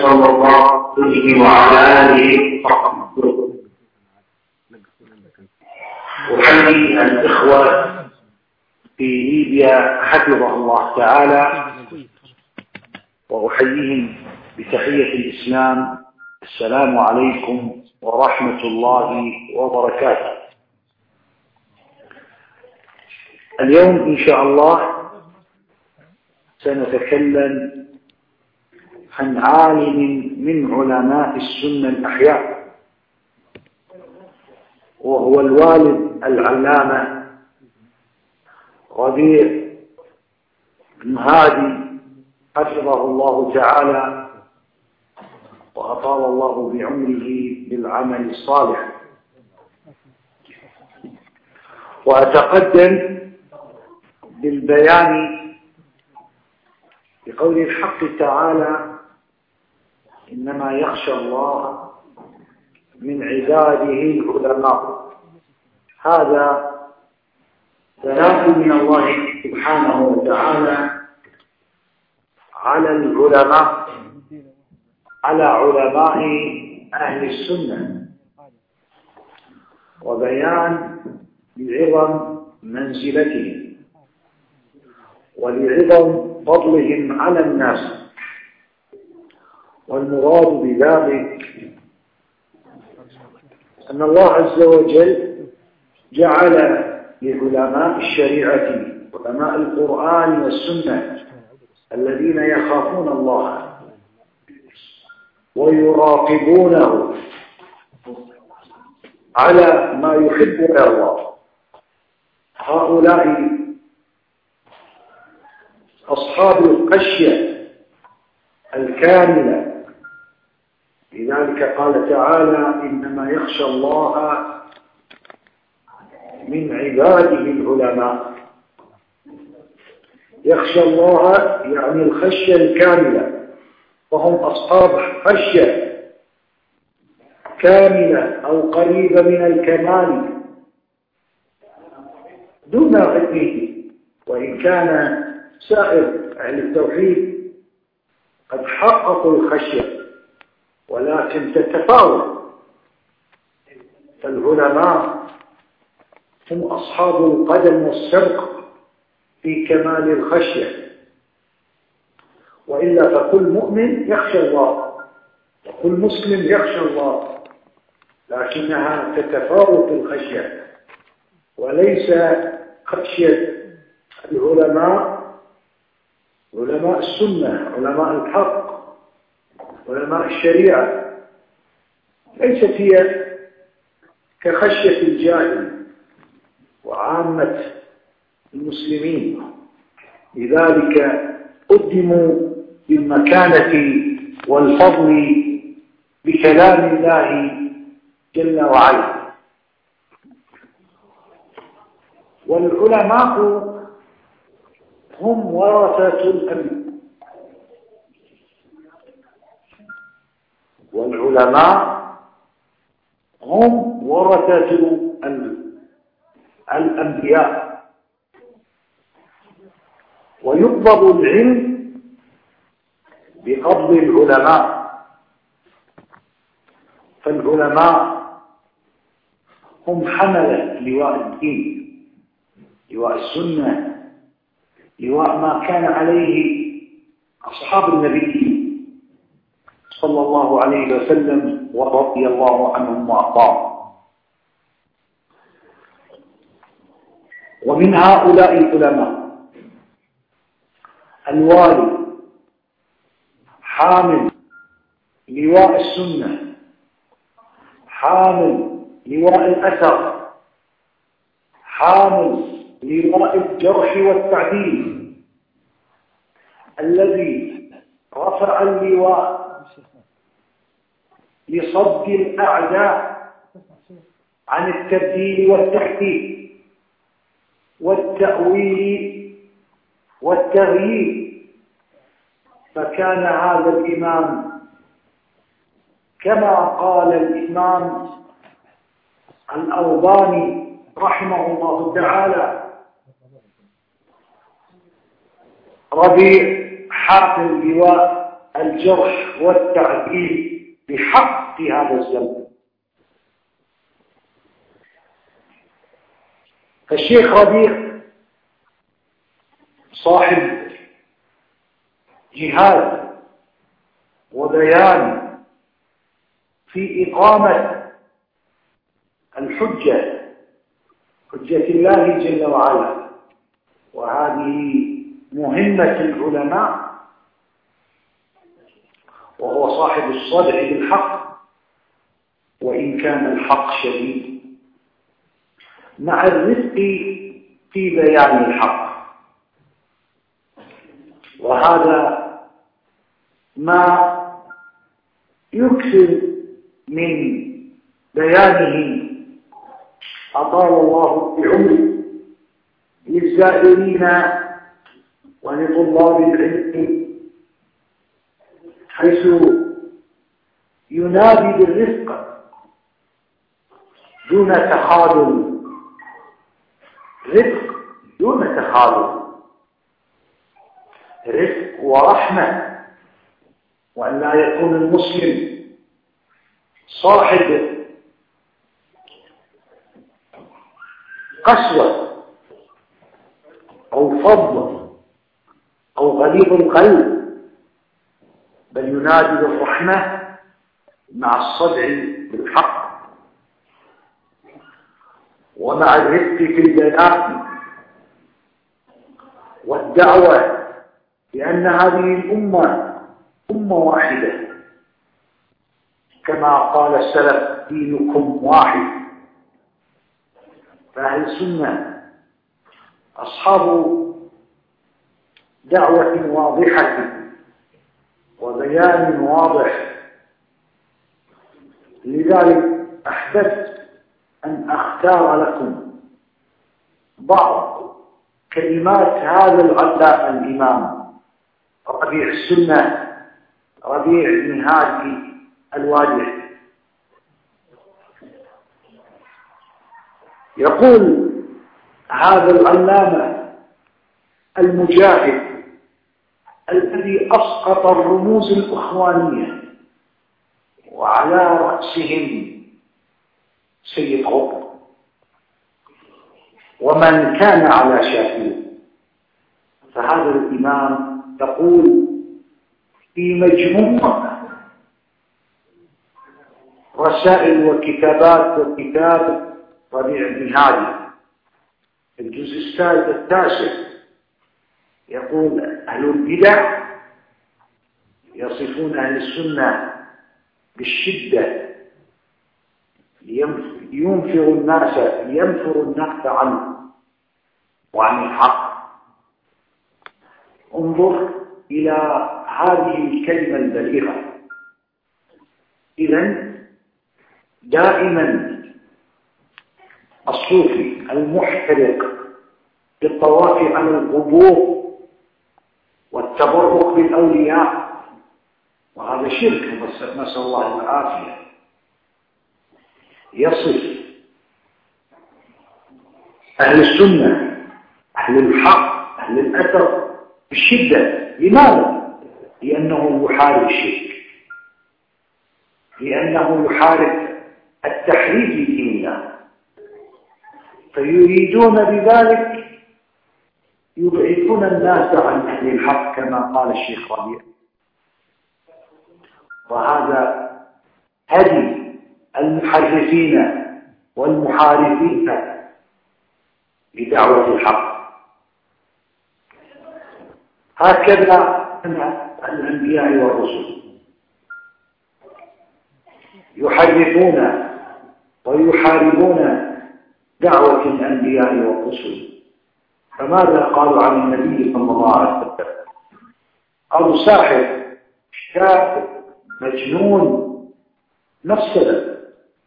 صلى الله عليه وعلى آله وصحبه. أحيي الإخوة في ليبيا حفظه الله تعالى، وأحييهم بتحية الإسلام: السلام عليكم ورحمة الله وبركاته. اليوم إن شاء الله سنتكلم عن عالم من علماء السنة الأحياء، وهو الوالد العلامة ربيع بن هادي حفظه الله تعالى وأطال الله بعمره بالعمل الصالح. وأتقدم بالبيان بقول الحق تعالى: إنما يخشى الله من عباده العلماء. هذا ثناء من الله سبحانه وتعالى على العلماء، على علماء أهل السنة، وبيان لعظم منزلتهم ولعظم فضلهم على الناس. والمراد بذلك أن الله عز وجل جعل لعلماء الشريعة، علماء القرآن والسنة، الذين يخافون الله ويراقبونه على ما يحب ويرضى، هؤلاء أصحاب الخشية الكاملة. لذلك قال تعالى: إنما يخشى الله من عباده العلماء. يخشى الله يعني الخشية الكاملة، وهم أصحاب خشية كاملة أو قريبة من الكمال دون علمه. وإن كان سائر أهل التوحيد قد حققوا الخشية، ولكن تتفاوت. فالعلماء هم أصحاب القدم والسبق في كمال الخشية، وإلا فكل مؤمن يخشى الله وكل مسلم يخشى الله، لكنها تتفاوت الخشية، وليس خشية العلماء، علماء السنة، علماء الحق، علماء الشريعة، ليست هي كخشية الجاهل وعامة المسلمين. لذلك قدموا بالمكانة والفضل بكلام الله جل وعلا. والعلماء هم ورثة الأنبياء، والعلماء هم ورثة الأنبياء. ويقبض العلم بقبض العلماء. فالعلماء هم حملة لواء الدين، لواء السنة، لواء ما كان عليه أصحاب النبي صلى الله عليه وسلم ورضي الله عنهم وأرضاهم. ومن هؤلاء العلماء الوالي حامل لواء السنة، حامل لواء الأثر، حامل لواء الجرح والتعديل، الذي رفع اللواء لصد الأعداء عن التبديل والتحديد والتأويل والتغيير. فكان هذا الإمام كما قال الإمام الألباني رحمه الله تعالى: ربيع حامل لواء الجرح والتعديل بحق هذا الزمن. فالشيخ ربيع صاحب جهاد وبيان في إقامة الحجة، حجة الله جل وعلا، وهذه مهمة العلماء، وهو صاحب الصدع بالحق وإن كان الحق شديد، مع الرفق في بيان الحق. وهذا ما يكثر من بيانه أطال الله بعمره للزائرين ولطلاب العلم، حيث ينادي بالرفق دون تخاذل، رفق دون تخاذل، رفق ورحمة، وأن لا يكون المسلم صاحب قسوة أو فضل أو غليظ القلب، بل ينادي بالرحمة مع الصدع بالحق ومع الرفق في البيان والدعوة، لأن هذه الأمة أمة واحدة، كما قال السلف: دينكم واحد. فأهل السنة أصحاب دعوة واضحة وبيان واضح، لذلك أحببت أن أختار لكم بعض كلمات هذا العلامة الإمام ربيع السنة ربيع بن هادي الوادع. يقول هذا العلامة المجاهد الذي أسقط الرموز الإخوانية وعلى رأسهم سيد قطب ومن كان على شاكله، فهذا الإمام يقول في مجموع رسائل وكتابات وكتاب ربيع بن هادي الجزء التاسع، يقول: أهل البدع يصفون أهل السنة بالشدة لينفر الناس عنه وعن الحق. انظر إلى هذه الكلمة البليغة. إذن دائما الصوفي المحترق بالطواف على القبور والتبرك بالأولياء، وهذا شرك نسأل الله العافية، يصف أهل السنة أهل الحق أهل الأثر بالشدة. لماذا؟ لأنه يحارب الشرك، لأنه يحارب التحريف لدين الله، فيريدون بذلك يبعدون الناس عن أهل الحق كما قال الشيخ ربيع. وهذا هدي المحرفين والمحاربين لدعوة الحق. هكذا الأنبياء والرسل يحرفون ويحاربون دعوة الأنبياء والرسل. فماذا قالوا عن النبي صلى الله عليه وسلم؟ قالوا: ساحر، شاعر، مجنون، مفسدة،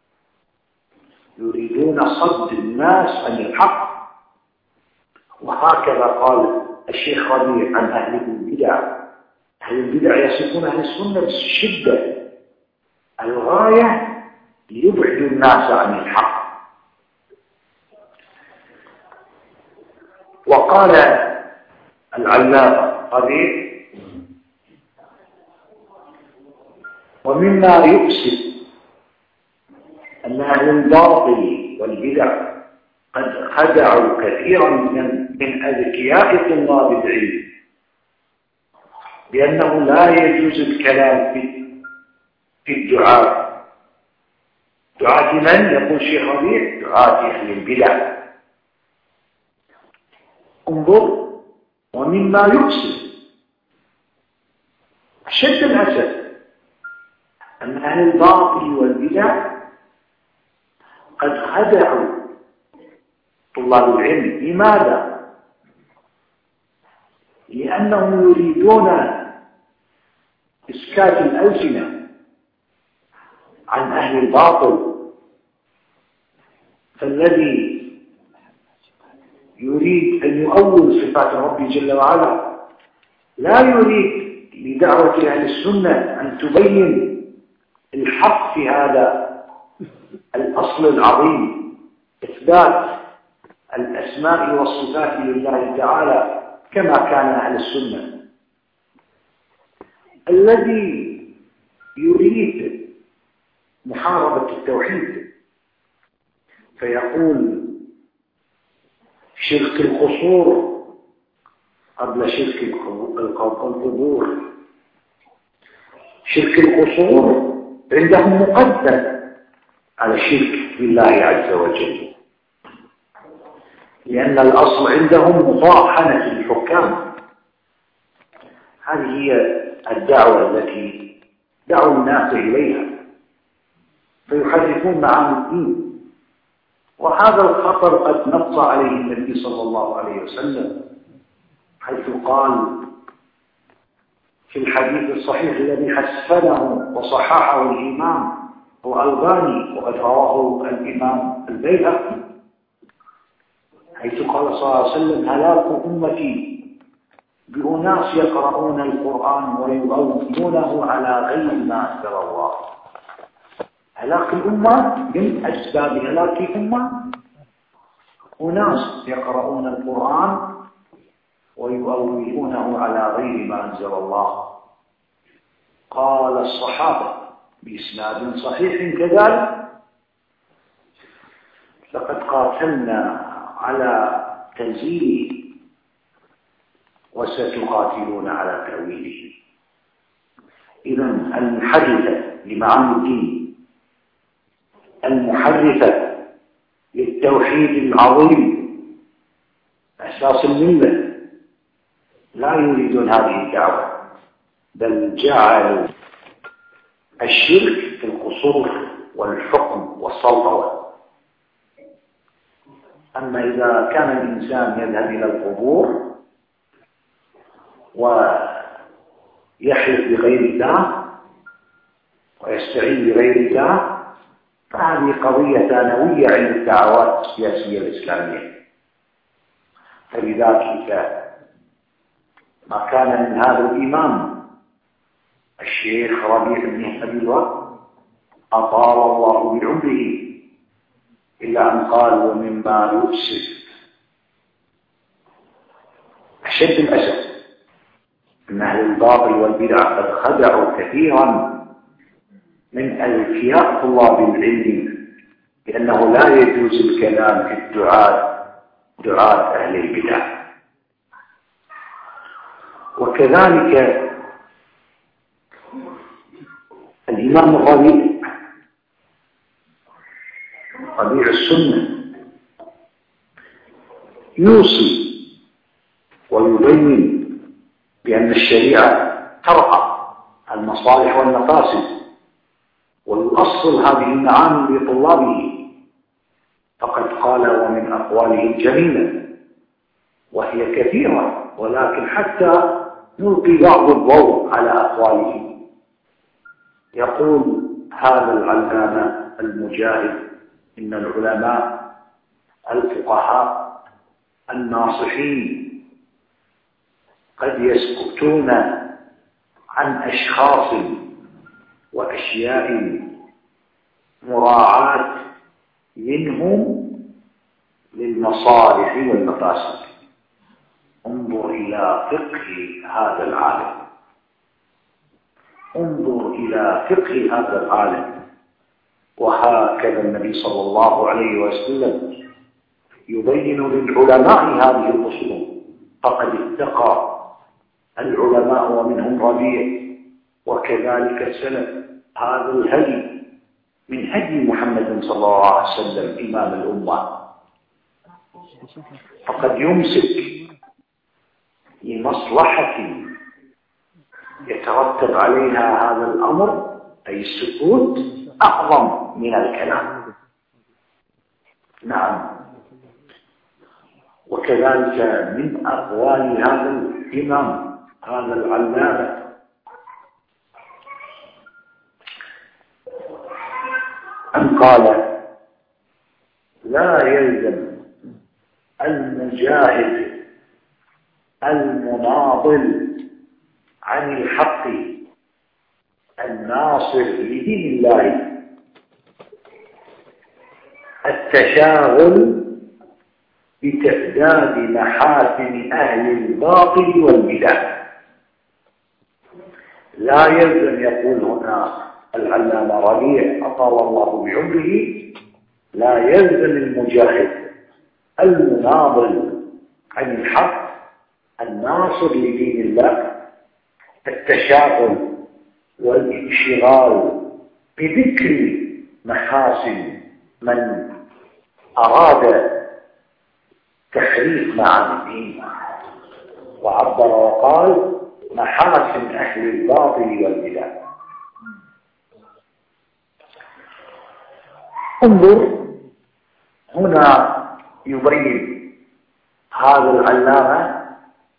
يريدون صد الناس عن الحق. وهكذا قال الشيخ ربيع عن أهل البدع: أهل البدع يصفون أهل السنة بالشدة الغاية ليبعدوا الناس عن الحق. وقال العلامة ربيع: ومما يؤسف أن أهل الباطل والبدع قد خدعوا كثيرا من أذكياء طلاب العلم بأنه لا يجوز الكلام في الدعاء. دعاة من؟ يقول شيخ ربيع: دعاة أهل البدع. انظر، ومما يؤسف أشد الأسف أن أهل الباطل والبدع قد خدعوا طلاب العلم. لماذا؟ لأنهم يريدون إسكات الألسنة عن أهل الباطل. فالذي يريد أن يؤول صفات ربي جل وعلا لا يريد لدعوة أهل السنة أن تبين الحق في هذا الأصل العظيم، إثبات الأسماء والصفات لله تعالى كما كان أهل السنة. الذي يريد محاربة التوحيد فيقول شرك القصور قبل شرك القبور. شرك القصور عندهم مقدم على الشرك بالله عز وجل، لأن الأصل عندهم مطاحنة الحكام. هذه هي الدعوة التي دعوا الناس إليها، فيحرفون معاني الدين. وهذا الخطر قد نص عليه النبي صلى الله عليه وسلم، حيث قال في الحديث الصحيح الذي حسنه وصححه الإمام الألباني وقد رواه الإمام البيهقي، حيث قال صلى الله عليه وسلم: هلاك أمتي بأناس يقرؤون القرآن ويؤولونه على غير ما أنزل الله. هلاك الأمة من أسباب هلاك الأمة أناس يقرؤون القرآن ويؤولونه على غير ما أنزل الله. قال الصحابة بإسناد صحيح كذلك: لقد قاتلنا على تنزيله وستقاتلون على تأويله. إذن المحرفة لمعاني الدين، المحرفة للتوحيد العظيم أساس الملة، لا يريدون هذه الدعوة، بل جعلوا الشرك في القصور والحكم والسلطنة. أما إذا كان الإنسان يذهب إلى القبور ويحلف بغير الله ويستعين بغير الله فهذه قضية ثانوية عند الدعوات السياسية الإسلامية. فلذلك ما كان من هذا الإمام الشيخ ربيع بن أبي الوهاب أطال الله بعمره إلا أن قال: ومما يؤسف أشد الأسف أن أهل الباطل والبدع قد خدعوا كثيرا من أذكياء طلاب العلم بأنه لا يجوز الكلام في دعاة أهل البدع. وكذلك الإمام ربيع السنة يوصي ويبين بأن الشريعة ترعى المصالح والمفاسد ويؤصل هذه المعاني لطلابه. فقد قال ومن أقواله الجميلة وهي كثيرة، ولكن حتى نلقي بعض الضوء على أقواله. يقول هذا العلامة المجاهد: إن العلماء الفقهاء الناصحين قد يسكتون عن أشخاص وأشياء مراعاة منهم للمصالح والمفاسد. انظر إلى فقه هذا العالم، انظر إلى فقه هذا العالم. وهكذا النبي صلى الله عليه وسلم يبين للعلماء هذه الأصول، فقد اتقى العلماء ومنهم ربيع وكذلك السلف هذا الهدي من هدي محمد صلى الله عليه وسلم إمام الأمة، فقد يمسك لمصلحة يترتب عليها هذا الأمر أي السكوت أعظم من الكلام. نعم. وكذلك من أقوال هذا الإمام هذا العلامة أن قال: لا يلزم المجاهد المناضل عن الحق الناصر لدين الله التشاغل بتعداد محاسن أهل الباطل والبدع. لا يلزم، يقول هنا العلامة ربيع أطال الله بعمره، لا يلزم المجاهد المناضل عن الحق الناصر لدين الله التشاغل والانشغال بذكر محاسن من أراد تحريف معاني الدين، وعبر وقال: محاسن أهل الباطل والبدع. انظر هنا يبين هذا العلامة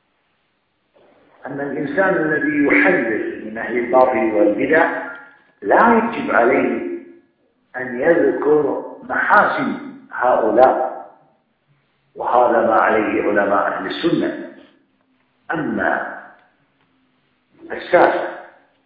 أن الإنسان الذي يحذر من أهل الباطل والبدع لا يجب عليه أن يذكر محاسن هؤلاء، وهذا ما عليه علماء أهل السنة. أما الساسة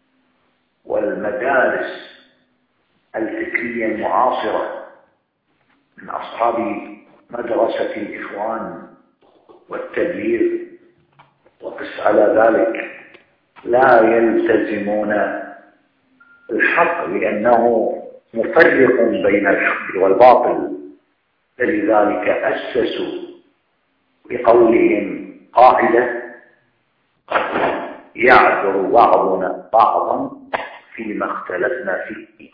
والمدارس الفكرية المعاصرة من أصحاب مدرسة الإخوان والتبليغ وقس على ذلك لا يلتزمون الحق لأنه مفرق بين الحق والباطل، فلذلك أسسوا بقولهم قاعدة: يعذر بعضنا بعضا فيما اختلفنا فيه.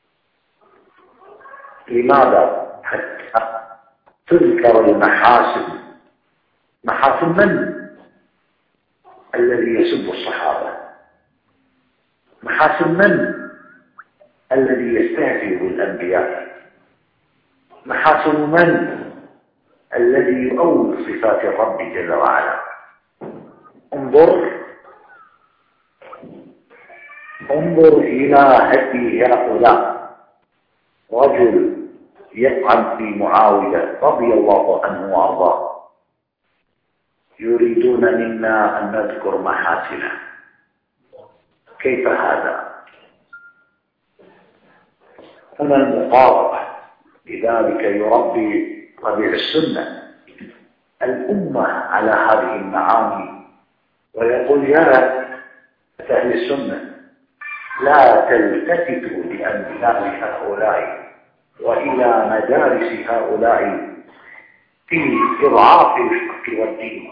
لماذا؟ حتى تذكر المحاسن. محاسن من؟ الذي يسب الصحابة. محاسن من؟ الذي يستهزئ بالأنبياء. محاسن من؟ الذي يؤول صفات الرب جل وعلا. انظر إلى هدي هؤلاء. رجل يطعن في معاوية رضي الله عنه وأرضاه، يريدون منا أن نذكر محاسنه. كيف هذا؟ هنا المقاربة. لذلك يربي ربيع السنة الأمة على هذه المعاني، ويقول: يا أهل السنة لا تلتفتوا لأمثال هؤلاء وإلى مدارس هؤلاء في إضعاف الحق والدين.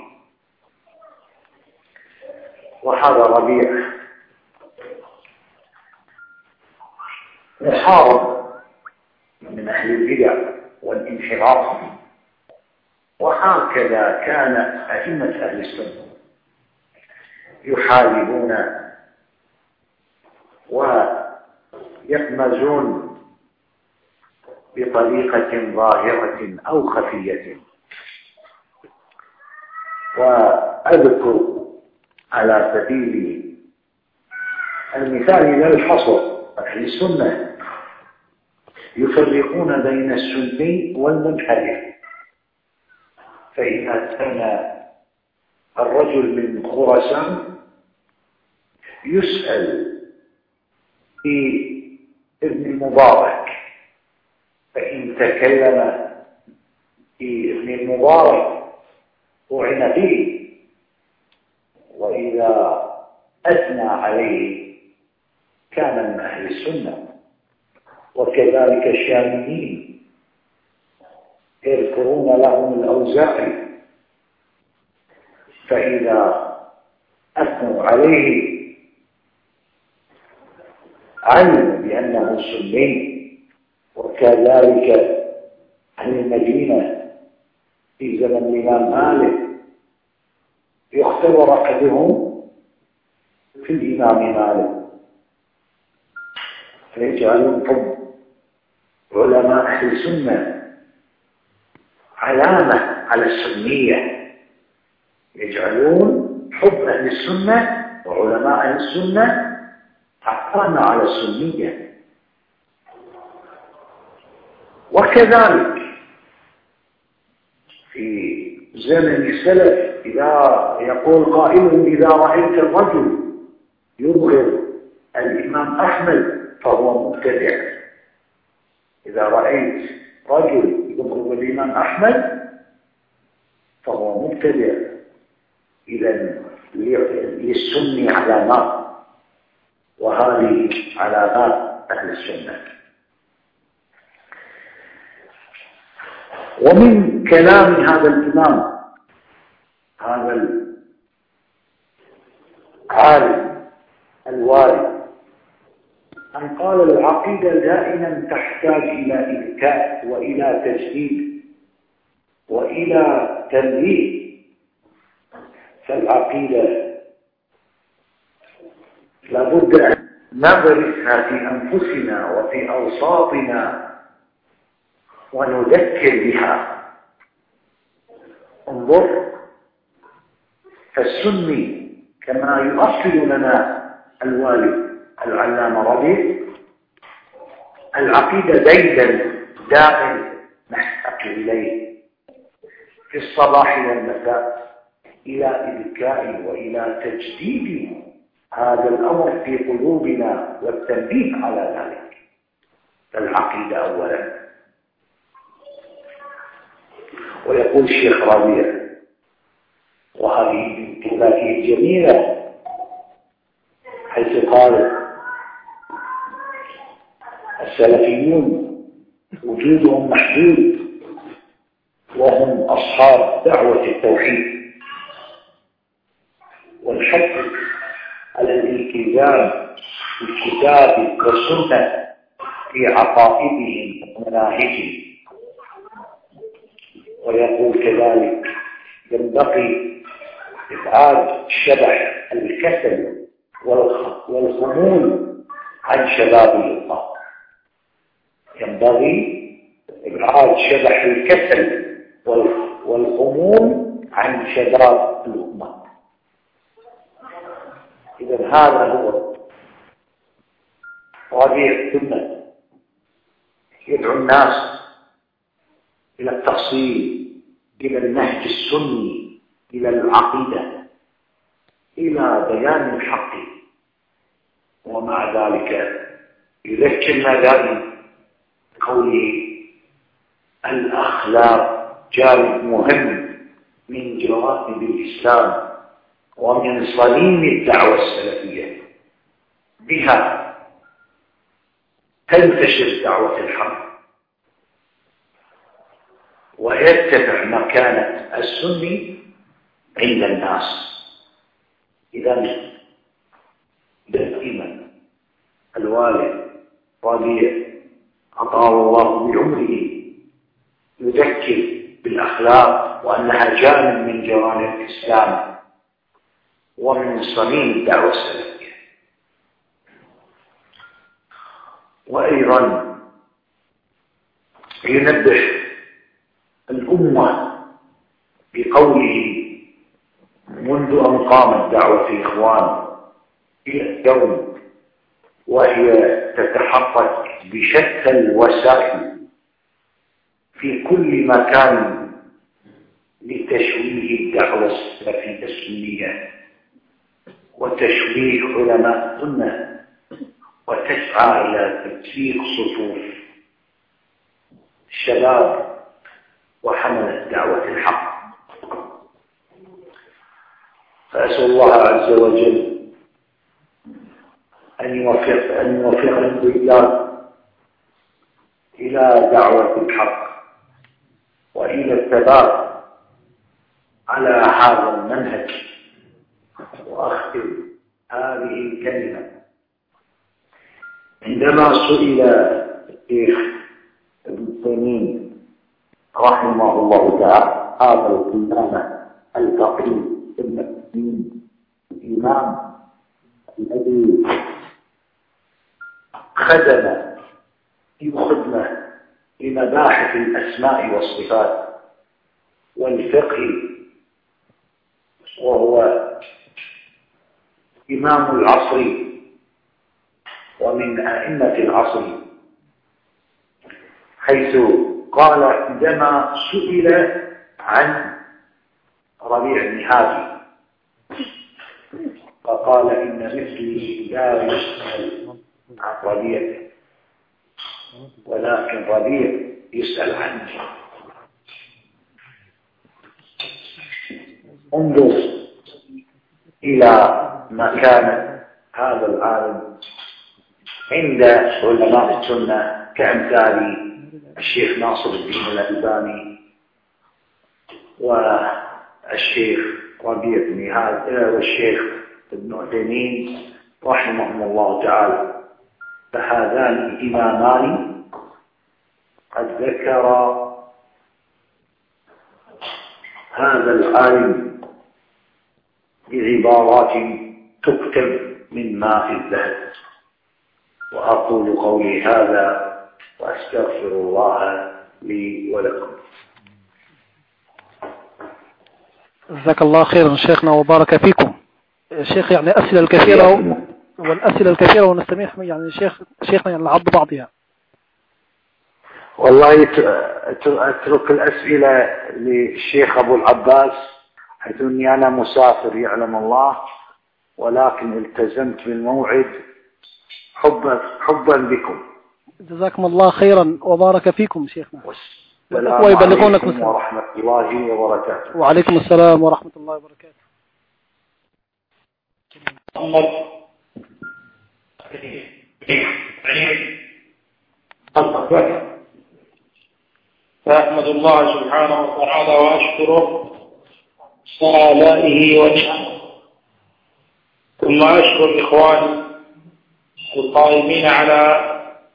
وهذا ربيع محارب من أهل البدع والانحراف، وهكذا كان أئمة أهل السنة يحاربون ويقمزون بطريقة ظاهرة أو خفية. وأذكر على سبيل المثال لا الحصر أهل السنة يفرقون بين السني والمنحرف. فإذا كان الرجل من خراسان يسأل في ابن المبارك، فإن تكلم في ابن المبارك طعن فيه، وإذا أثنى عليه كان من أهل السنة، وكذلك الشاميين يذكرون لهم الأوزاعي، فإذا أثنوا عليه علموا بأنه سني. وكذلك أهل المدينة في زمن الإمام مالك يختبر أحدهم في الإمام مالك فيجعلون حب علماء أهل السنة علامة على السنية، يجعلون حب أهل السنة وعلماء أهل السنة علامة على السنية. وكذلك في زمن السلف إذا يقول قائل إذا رأيت الرجل يبغض الإمام أحمد فهو مبتدع. إذا رأيت رجل يبغض الإمام أحمد فهو مبتدع. إذن للسنة علامات، وهذه علامات أهل السنة. ومن كلام هذا الإمام هذا العالم الوارد أن قال العقيدة دائما تحتاج إلى إذكاء وإلى تجديد وإلى تنبيه. فالعقيدة لابد أن نغرسها في أنفسنا وفي أوساطنا ونذكر بها. انظر، فالسني كما يؤصل لنا الوالد العلامة ربيع العقيدة دائما نحتاج إليه في الصباح والمساء إلى إذكاء وإلى تجديد هذا الأمر في قلوبنا والتنبيه على ذلك. العقيدة أولا. ويقول الشيخ ربيع، وهذه انتباهه جميلة، حيث قال السلفيون وجودهم محدود وهم أصحاب دعوة التوحيد، والحث على الالتزام بالكتاب والسنة في عقائدهم ومناهجهم. ويقول كذلك ينبغي إبعاد شبح الكسل والخمول عن شباب الأمة. ينبغي إبعاد شبح الكسل والخمول عن شباب الأمة. إذن هذا هو ربيع السنة، يدعو الناس إلى التفصيل، إلى النهج السني، إلى العقيدة، إلى بيان الحق. ومع ذلك يذكرنا دائما قوله الأخلاق جانب مهم من جوانب الإسلام ومن صميم الدعوة السلفية، بها تنتشر دعوة الحق ويرتفع مكانة السني عند الناس. إذن دائما الوالد ربيع أطال الله بعمره يذكر بالأخلاق وأنها جانب من جوانب الإسلام ومن صميم الدعوة السلفية. وأيضا ينبه الأمة بقوله منذ أن قامت دعوة الإخوان إلى اليوم وهي تتحقق بشتى الوسائل في كل مكان لتشويه الدعوة السلفية السنية وتشويه علماء السنة، وتسعى إلى تكسير صفوف الشباب وحملة دعوة الحق. فأسأل الله عز وجل أن يوفقنا وإياكم إلى دعوة الحق وإلى الثبات على هذا المنهج. وأختم هذه الكلمة: عندما سئل الشيخ ابن تيمية رحمه الله تعالى هذا الإمام الفقيه ابن الدين الإمام الذي خدم في خدمة لمباحث الأسماء والصفات والفقه، وهو إمام العصر ومن أئمة العصر، حيث قال عندما سئل عن ربيع بن هادي فقال: إن مثلي لا يسأل عن ربيع، ولكن ربيع يسأل عنه. انظر إلى مكانة هذا العالم عند علماء السنة كأمثال الشيخ ناصر الدين الألباني والشيخ ربيع بن هادي والشيخ ابن عثيمين رحمهم الله تعالى. فهذان إمامان قد ذكر هذا العالم بعبارات تكتب من ماء الذهب. وأقول قولي هذا وأستغفر الله لي ولكم. جزاك الله خيرا شيخنا وبارك فيكم. شيخ يعني أسئلة الكثيرة والأسئلة الكثيرة ونستميح يعني شيخنا يعني العض بعضها. والله أترك الأسئلة للشيخ أبو العباس حيث أني أنا مسافر يعلم الله، ولكن التزمت بالموعد حبا بكم. جزاكم الله خيرا وبارك فيكم شيخنا. والسلام عليكم ورحمة الله وبركاته. وعليكم السلام ورحمة الله وبركاته. فأحمد الله سبحانه وتعالى وأشكره على آلائه ونعمه، ثم أشكر إخواني القائمين على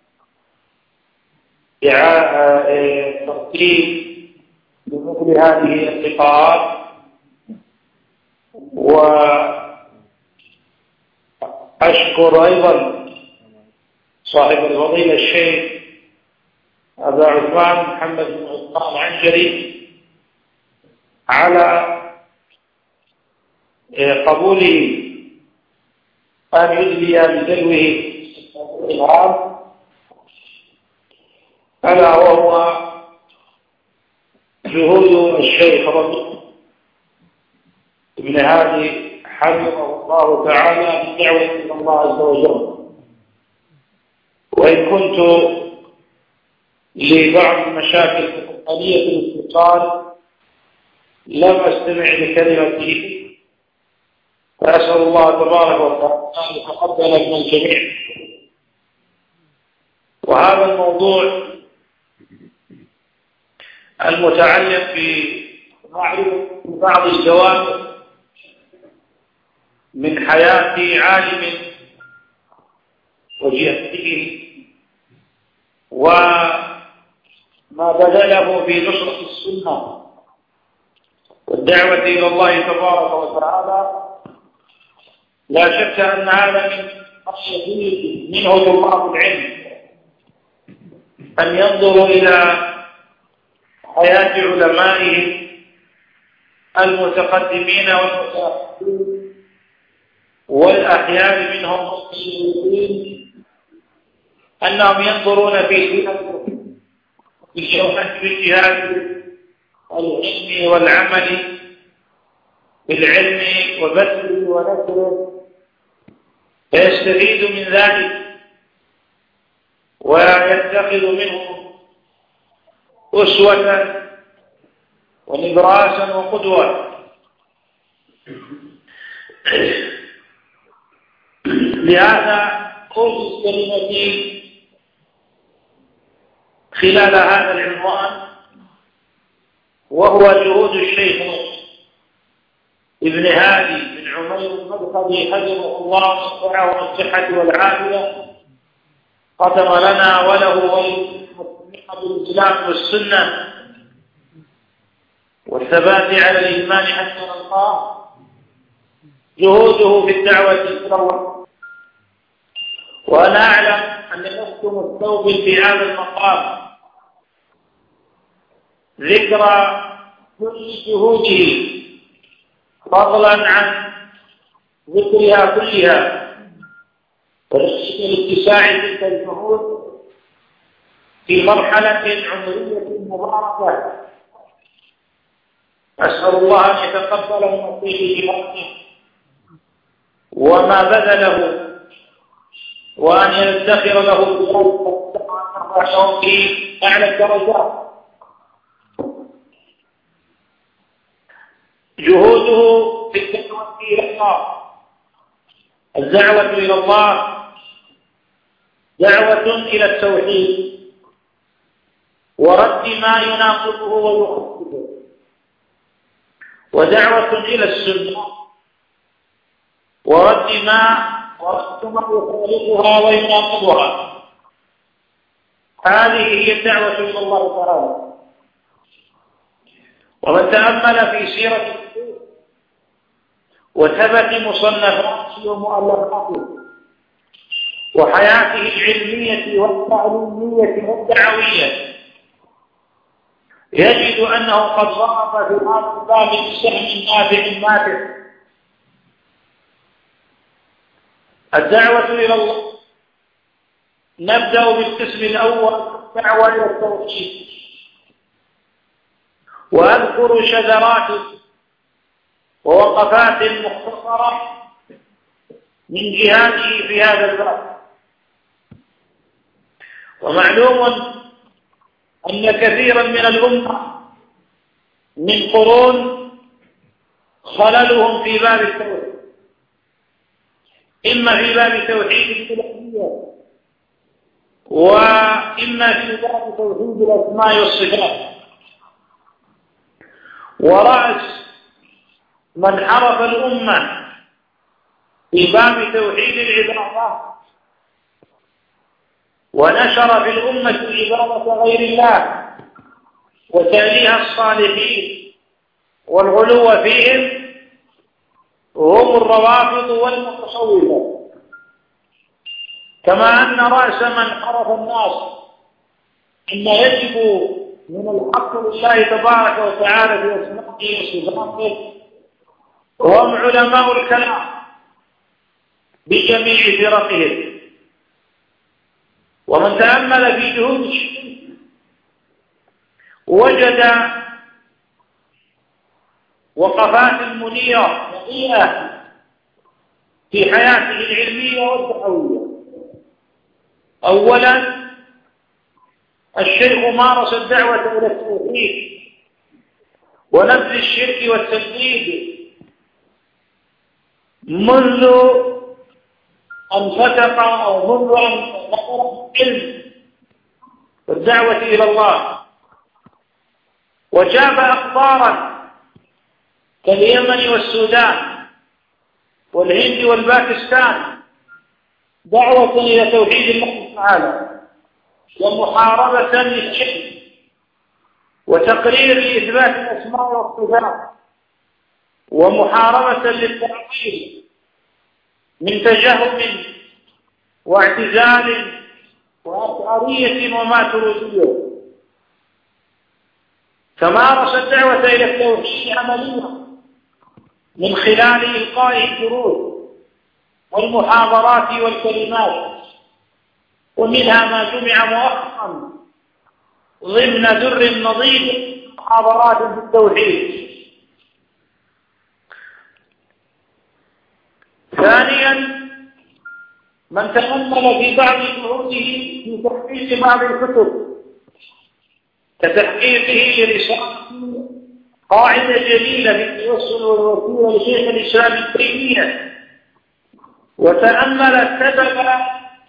ترتيب بمثل هذه اللقاءات، وأشكر أيضا صاحب الفضيلة الشيخ أبا عثمان محمد بن عثمان العنجري على قبوله أن يدلي بدلوه الإلهام، ألا وهو جهود الشيخ ربيع بن هادي حفظه الله تعالى بالدعوة إلى الله عز وجل. وإن كنت لبعض المشاكل التقنية الاتصال لم أستمع لكلمته، فأسأل الله تبارك وتعالى أن يتقبل من الجميع. وهذا الموضوع المتعلق بمعرفة بعض الجوانب من حياة عالم وجهته وما بذله في نصرة السنة والدعوة إلى الله تبارك وتعالى، لا شك أن هذا من أصل منه طلاب العلم أن ينظروا إلى حياة علمائهم المتقدمين والمتأخرين والأحياء منهم المسلمين، أنهم ينظرون في سيرتهم بالشوكة بالجهاد العلمي والعمل بالعلم وبثه ونشره، فيستفيد من ذلك ويتخذ منه أسوة ونبراسا وقدوة. لهذا أوجز كلمتي خلال هذا العنوان، وهو جهود الشيخ ابن هادي بن عمير المدخلي حفظه الله وسعه الصحة والعافية، قدم لنا وله وللمسلمين بالإسلام والسنة والثبات على الإيمان حتى نلقاه، جهوده في الدعوة إلى الله. وأنا أعلم أن نختم الثوب في هذا المقام ذكرى كل جهوده فضلا عن ذكرها كلها، ونشهد الاتساع تلك الجهود في مرحلة عمرية مباركة. أسأل الله أن يتقبل من طيبه رحمه وما بذله، وأن يذكر له في أعلى الدرجات. جهوده في الدعوة إلى الله، الدعوة إلى الله دعوة إلى التوحيد ورد ما يناقضه ويخالفه، ودعوة إلى السنة ورد ما يخالفها ويناقضها. هذه هي الدعوة إلى الله تعالى. ومن تأمل في سيرة وثبت مصنفاته ومؤلفاته وحياته العلمية والتعليمية والدعوية، يجد أنه قد ضرب في هذا الباب بسهم نافع ماتع. الدعوة إلى الله، نبدأ بالقسم الأول، الدعوة إلى التوحيد، وأذكر شذرات ووقفات مختصرة من جهاته في هذا الباب. ومعلوم أن كثيرا من الأمة من قرون خللهم في باب التوحيد، إما في باب توحيد الإلهية وإما في باب توحيد الأسماء والصفات. ورأس من حرف الأمة في باب توحيد العبادة ونشر في الأمة عبادة غير الله وتأليه الصالحين والغلو فيهم هم الروافض والمتصوفة. كما أن رأس من حرف الناس إن يجب من الحق لله تبارك وتعالى في أسمائه وصفاته وهم علماء الكلام بجميع فرقهم. ومن تأمل في جهود الشيخ وجد وقفات منيرة نقية في حياته العلمية والدعوية. أولا، الشيخ مارس الدعوة إلى التوحيد ونبذ الشرك والتكذيب منذ أن فتق أو منذ أن نقر العلم والدعوة إلى الله، وجاب أقطارا كاليمن والسودان والهند والباكستان دعوة إلى توحيد الله تعالى ومحاربة للشرك وتقرير لإثبات الأسماء والصفات ومحاربة للتعطيل من تجهم واعتزال وأشعرية وماتريدية. تمارس الدعوة إلى التوحيد عمليا من خلال إلقاء الدروس والمحاضرات والكلمات، ومنها ما جمع مؤخرا ضمن در نظيف محاضرات في التوحيد. ثانيا، من تأمل في بعض جهوده في تحقيق بعض الكتب كتحقيقه لرسالة قاعدة جليلة في التوسل والوسيلة لشيخ الإسلام ابن تيمية، وتأمل سبب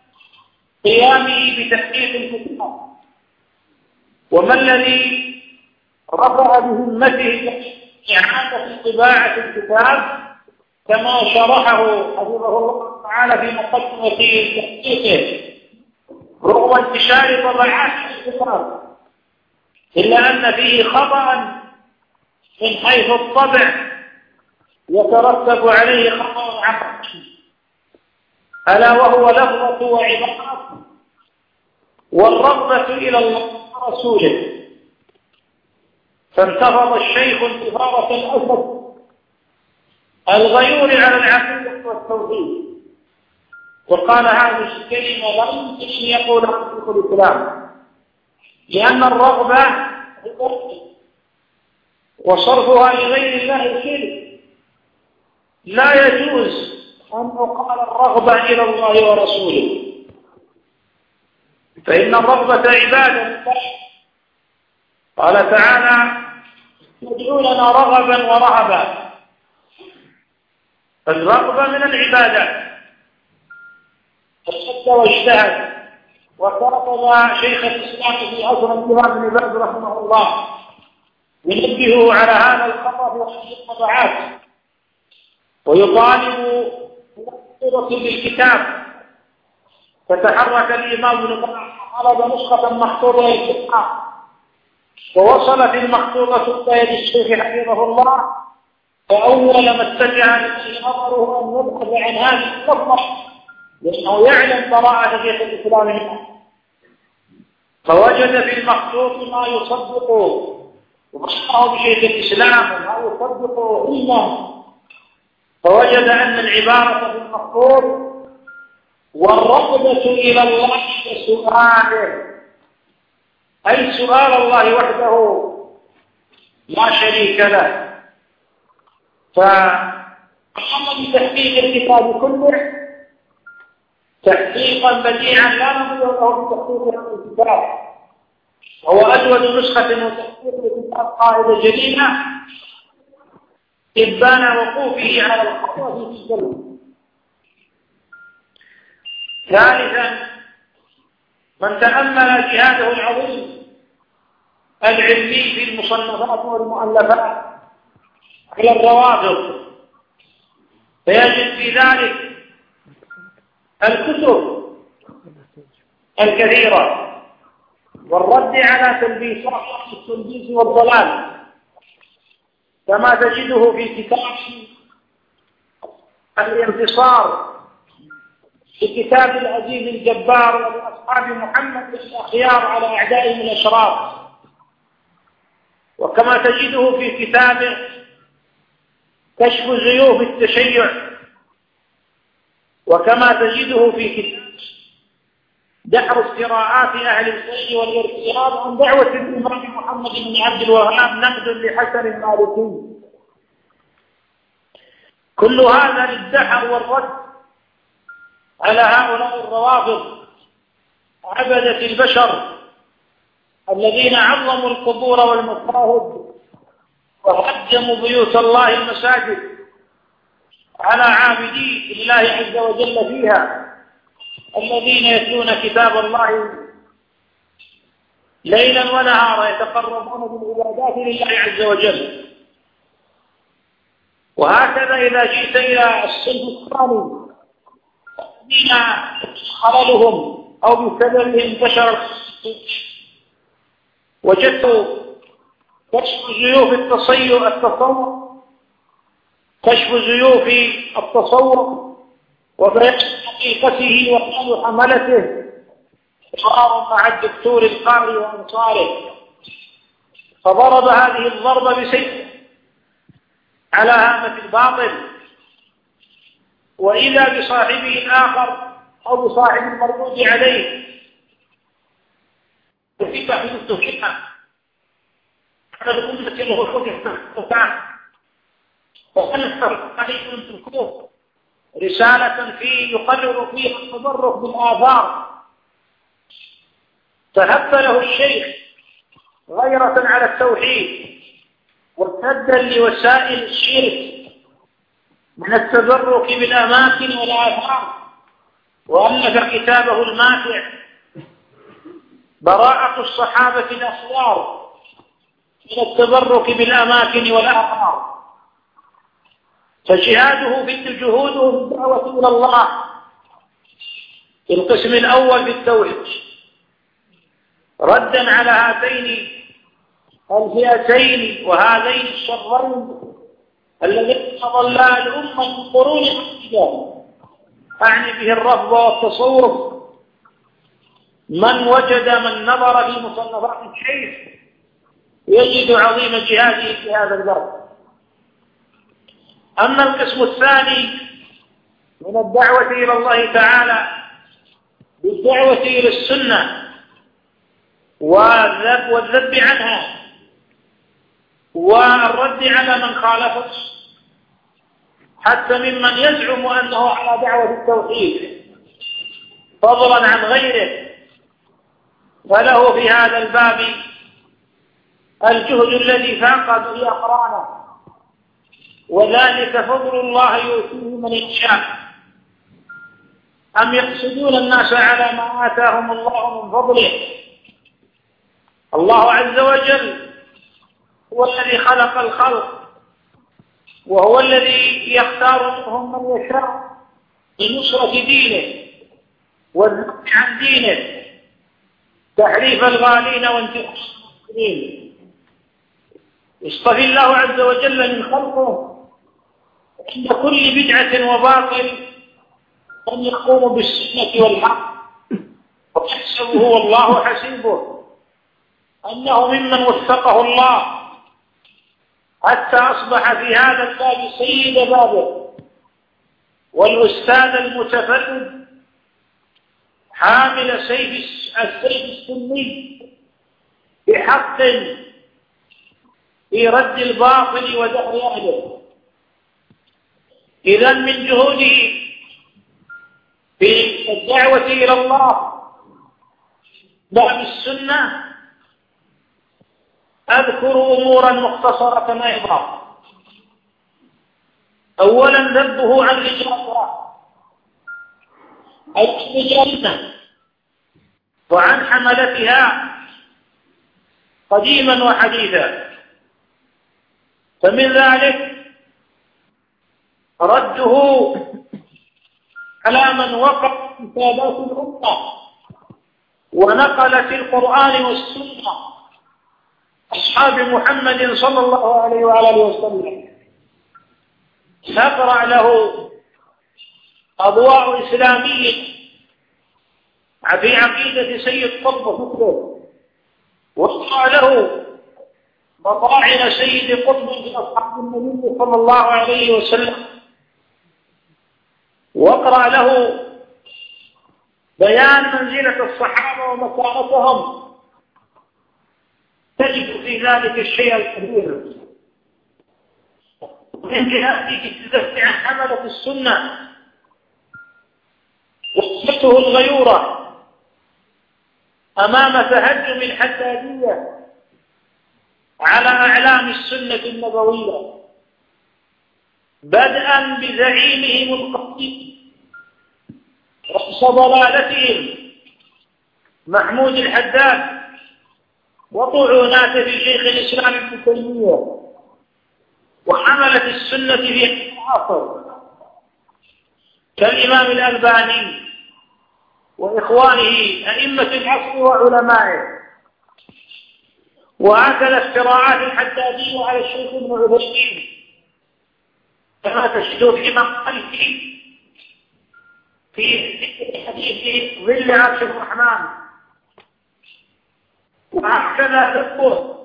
قيامه بتحقيق الكتاب، وما الذي رفع بهمته إعادة طباعة الكتاب كما شرحه حفظه الله تعالى في مقدمة تحقيقه رغم انتشار طبعات الكتاب، إلا أن فيه خطأ من حيث الطبع يترتب عليه خطأ عقلي، ألا وهو لفظة وعبارات والرغبة إلى الله ورسوله. فانتفض الشيخ انتفاضة الأسد الغيور على العقيدة والتوحيد، وقال هذه الكلمة لا يمكن أن يقولها شيخ الإسلام، لأن الرغبة وصرفها لغير الله شرك، لا يجوز أن يقال الرغبة إلى الله ورسوله، فإن الرغبة عبادة. قال تعالى يدعوننا رغبا ورهبا، الرغبة من العبادات. فشد واجتهد وكتب شيخ الإسلام في عصر الإمام ابن باز رحمه الله ينبه على هذا الخطأ في هذه الطبعات، ويطالب بنشر للكتاب. فتحرك الإمام ابن باز طلب نسخة مخطوطة للكتاب، ووصلت المخطوطة إلى يد الشيخ حفظه الله، فأول ما اتجه إليه نظره أن يبحث عن هذه اللفظة، لأنه يعلم براءة شيخ الإسلام منه، فوجد في المخطوط ما يصدق وبشره بشيخ الإسلام وما يصدق علمه، فوجد أن العبارة في المخطوط والرغبة إلى الله بسؤاله، أي سؤال الله وحده لا شريك له. فقام بتحقيق الكتاب كله تحقيقا بديعا لا نظير له بتحقيق هذا الكتاب، وهو أجود نسخة وتحقيق الكتاب قاعدة جديدة إبان وقوفه على الخطأ في السلم. ثالثا من تأمل جهاده العظيم العلمي في المصنفات والمؤلفات على الروابط فيجد في ذلك الكتب الكثيرة والرد على تلبيسات التلبيس والضلال، كما تجده في كتاب الانتصار في كتاب العزيز الجبار ولأصحاب محمد الأخيار على أعدائهم الأشرار، وكما تجده في كتابه كشف زيوف التشيع، وكما تجده في كتاب دحر افتراءات أهل الخير والارتياب عن دعوة الإمام محمد بن عبد الوهاب نقد لحسن المالكي. كل هذا للدحر والرد على هؤلاء الروافض عبدة البشر الذين عظموا القبور والمشاهد وهدموا بيوت الله المساجد على عابدي الله عز وجل فيها، الذين يتلون كتاب الله ليلا ونهارا يتقربون بالعبادات لله عز وجل. وهكذا إذا جئت إلى الصنف الثاني الذين خللهم أو بسببهم بشر وجدت كشف زيوف التصور كشف زيوف التصور وبيان حقيقته وحال حملته حوار مع الدكتور القاري وأنصاره، فضرب هذه الضربة بسيف على هامة الباطل، وإذا بصاحبه الآخر أو بصاحب المردود عليه في بحث التوحيد على الأمة الوحود الفتاة وأنصر عليكم الكتب رسالة يقرر فيها التبرك بالآثار، فهب له الشيخ غيرة على التوحيد وارتدا لوسائل الشرك من التبرك بالأماكن والآثار وألف كتابه الماتع براءة الصحابة الأخيار من التبرك بالأماكن والأعمار. فجهوده في الدعوة إلى الله في القسم الأول بالتوحيد ردا على هاتين الفئتين وهذين الشرين الذين أضلا الأمة من قرون عديدة، أعني به الرفض والتصوف. من وجد من نظر في مصنفات الشيخ يجد عظيم جهاده في هذا الباب. أما القسم الثاني من الدعوة إلى الله تعالى بالدعوة إلى السنة والذب عنها والرد على من خالفه، حتى ممن يزعم أنه على دعوة التوحيد فضلا عن غيره، فله في هذا الباب الجهد الذي فاق به أقرانه، وذلك فضل الله يؤتيه من يشاء. أم يقصدون الناس على ما آتاهم الله من فضله؟ الله عز وجل هو الذي خلق الخلق، وهو الذي يختار منهم من يشاء لنصرة دينه والذب عن دينه، تحريف الغالين وانتقاص المسلمين. يصطفي الله عز وجل من خلقه عند كل بدعة وباطل أن يقوموا بالسنة والحق، ويحسبه والله حسيبه أنه ممن وفقه الله حتى أصبح في هذا الباب سيد بابه والأستاذ المتفرد حامل السيف السني بحق في رد الباطل ودحر أهله. إذن من جهوده في الدعوة إلى الله باب السنة أذكر أمورا مختصرة أيضا. أولا ذبه عن رجالها أي رجالنا وعن حملتها قديما وحديثا. فمن ذلك رده على من وقع في كتابات الأمة ونقلت القرآن والسنة أصحاب محمد صلى الله عليه وعلى آله وسلم. نقرأ له أضواء إسلامية في عقيدة سيد قطب مثله، وقرأ له مطاعن سيد قطب في أصحاب النبي صلى الله عليه وسلم، واقرأ له بيان منزلة الصحابة ومكانتهم، تجد في ذلك الشيء الكبير. من جهته تدافع عن حملة السنة وصفته الغيورة أمام تهجم الحدادية على أعلام السنة النبوية، بدءا بزعيمهم القديم رأس ضلالتهم محمود الحداد، وطعنات في شيخ الإسلام ابن تيمية، وحملة السنة في العصر كالإمام الألباني وإخوانه أئمة العصر وعلمائه. وهكذا افتراءات الحدادية على الشيخ ابن عثيمين كما تجد في مقالته في حديث ظل عرش الرحمن. وهكذا ذكر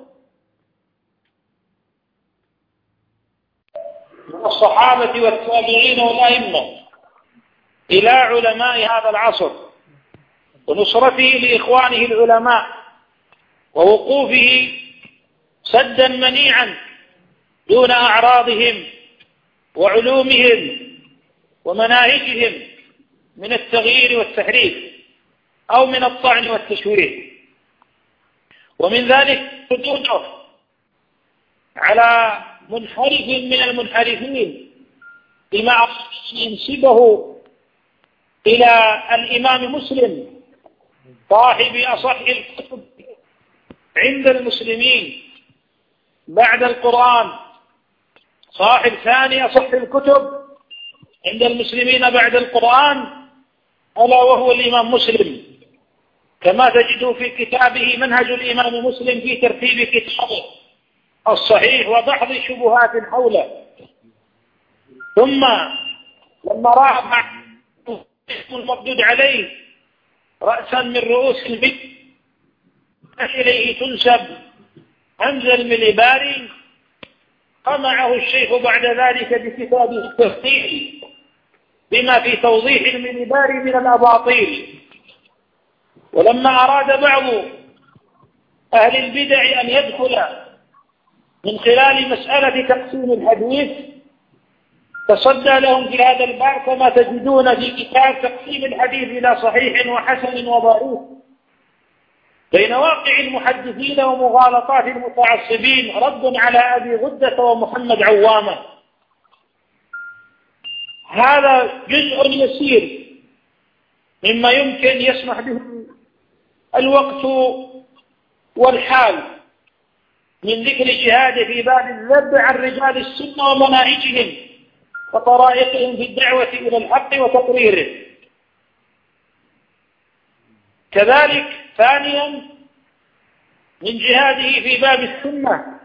من الصحابة والتابعين والأئمة إلى علماء هذا العصر ونصرته لإخوانه العلماء ووقوفه سدا منيعا دون أعراضهم وعلومهم ومناهجهم من التغيير والتحريف أو من الطعن والتشويه. ومن ذلك ردوده على منحرف من المنحرفين بما ينسبه إلى الإمام مسلم صاحب أصح الكتب عند المسلمين بعد القرآن، صاحب ثاني أصح الكتب عند المسلمين بعد القرآن، ألا وهو الإمام مسلم، كما تجد في كتابه منهج الإمام مسلم في ترتيب كتابه الصحيح وبحث شبهات حوله. ثم لما رأى المردود عليه رأسا من رؤوس البدع إليه تنسب همزة المليباري، قمعه الشيخ بعد ذلك بكتابه التفسير بما في توضيح المليباري من الأباطيل. ولما أراد بعض أهل البدع أن يدخل من خلال مسألة تقسيم الحديث تصدى لهم في هذا الباب، كما تجدون في كتاب تقسيم الحديث إلى صحيح وحسن وضعيف بين واقع المحدثين ومغالطات المتعصبين، رد على أبي غدة ومحمد عوامة. هذا جزء يسير مما يمكن يسمح به الوقت والحال من ذكر جهاده في باب الذب عن رجال السنة ومناهجهم وطرائقهم في الدعوة إلى الحق وتقريره. كذلك ثانيا من جهاده في باب السنة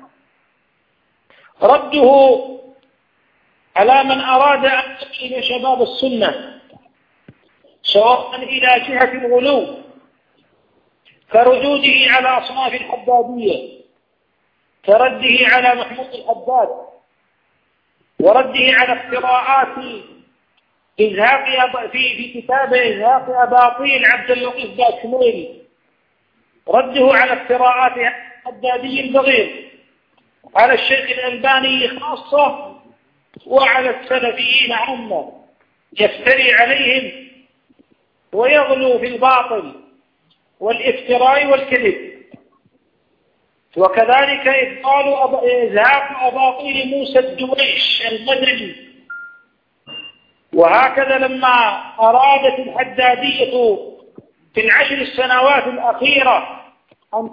رده على من أراد أن يقيم شباب السنة سواء إلى جهة الغلو كردوده على أصناف الحدادية، كرده على محمود الحداد، ورده على افتراءات إزهاق في كتاب إزهاق أباطيل عبد اللطيف باشميل، رده على افتراءات الحدادي البغيض على الشيخ الألباني خاصة وعلى السلفيين عامة، يفتري عليهم ويغلو في الباطل والافتراء والكذب. وكذلك إزهاق أباطيل موسى الدويش المدني. وهكذا لما أرادت الحدادية في العشر السنوات الأخيرة أن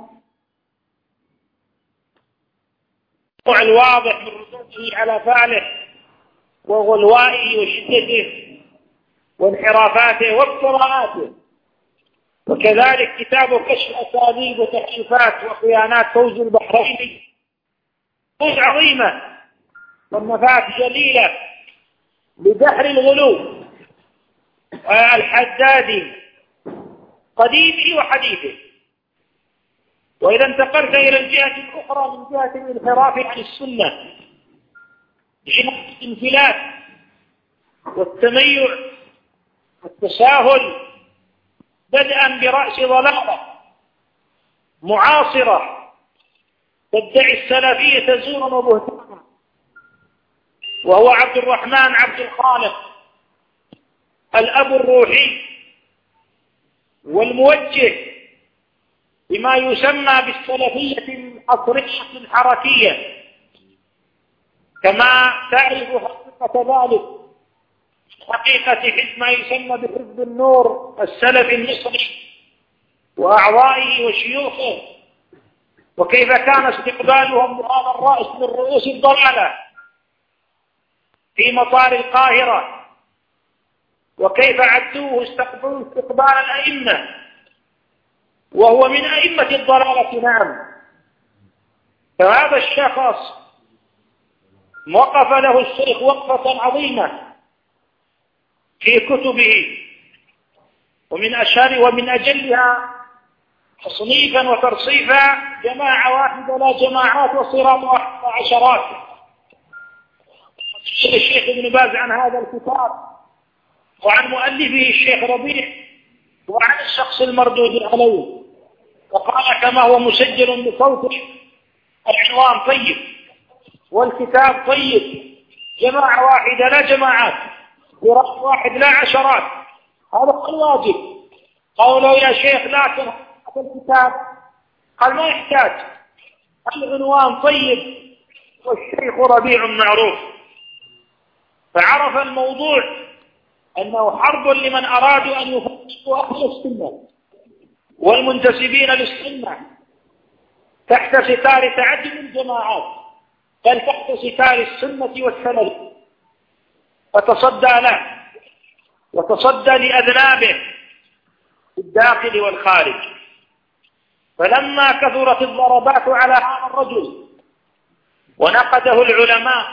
الواضح من ردوده على فعله وغلوائه وشدته وانحرافاته وافتراءاته. وكذلك كتاب كشف أساليب وتحريفات وخيانات فوز البحرين، فوز عظيمة والنفات جليلة بدحر الغلو الحدادي قديمه وحديثه. وإذا انتقلت إلى الجهة الأخرى من جهة الانحراف عن السنة، جهة الانفلات والتميع والتساهل، بدءا برأس ضلالة معاصرة تدعي السلفية زورا وبهتانا، وهو عبد الرحمن عبد الخالق الأب الروحي والموجه بما يسمى بالسلفية العصرية الحركية، كما تعرف حقيقة ذلك حقيقة حزب ما يسمى بحزب النور السلفي المصري وأعضائه وشيوخه، وكيف كان استقبالهم لهذا الرأس من رؤوس الضلالة في مطار القاهرة، وكيف عدوه استقبال الأئمة وهو من أئمة الضلالة. نعم، فهذا الشخص وقف له الشيخ وقفة عظيمة في كتبه، ومن أشهر ومن أجلها تصنيفا وترصيفا جماعة واحدة لا جماعات وصراط وعشرات. الشيخ ابن باز عن هذا الكتاب وعن مؤلفه الشيخ ربيع وعن الشخص المردود عليه، وقال كما هو مسجل بصوته: العنوان طيب والكتاب طيب، جماعة واحدة لا جماعات، صراط واحد لا عشرات. هذا هو الواجب. قالوا يا شيخ لا تنهى الكتاب، قال ما يحتاج، العنوان طيب والشيخ ربيع معروف. فعرف الموضوع أنه حرب لمن أرادوا أن يفسقوا أهل السنة والمنتسبين للسنة تحت ستار تعدد الجماعات، بل تحت ستار السنة والسلف، فتصدى له وتصدى لأذنابه في الداخل والخارج. فلما كثرت الضربات على هذا الرجل ونقده العلماء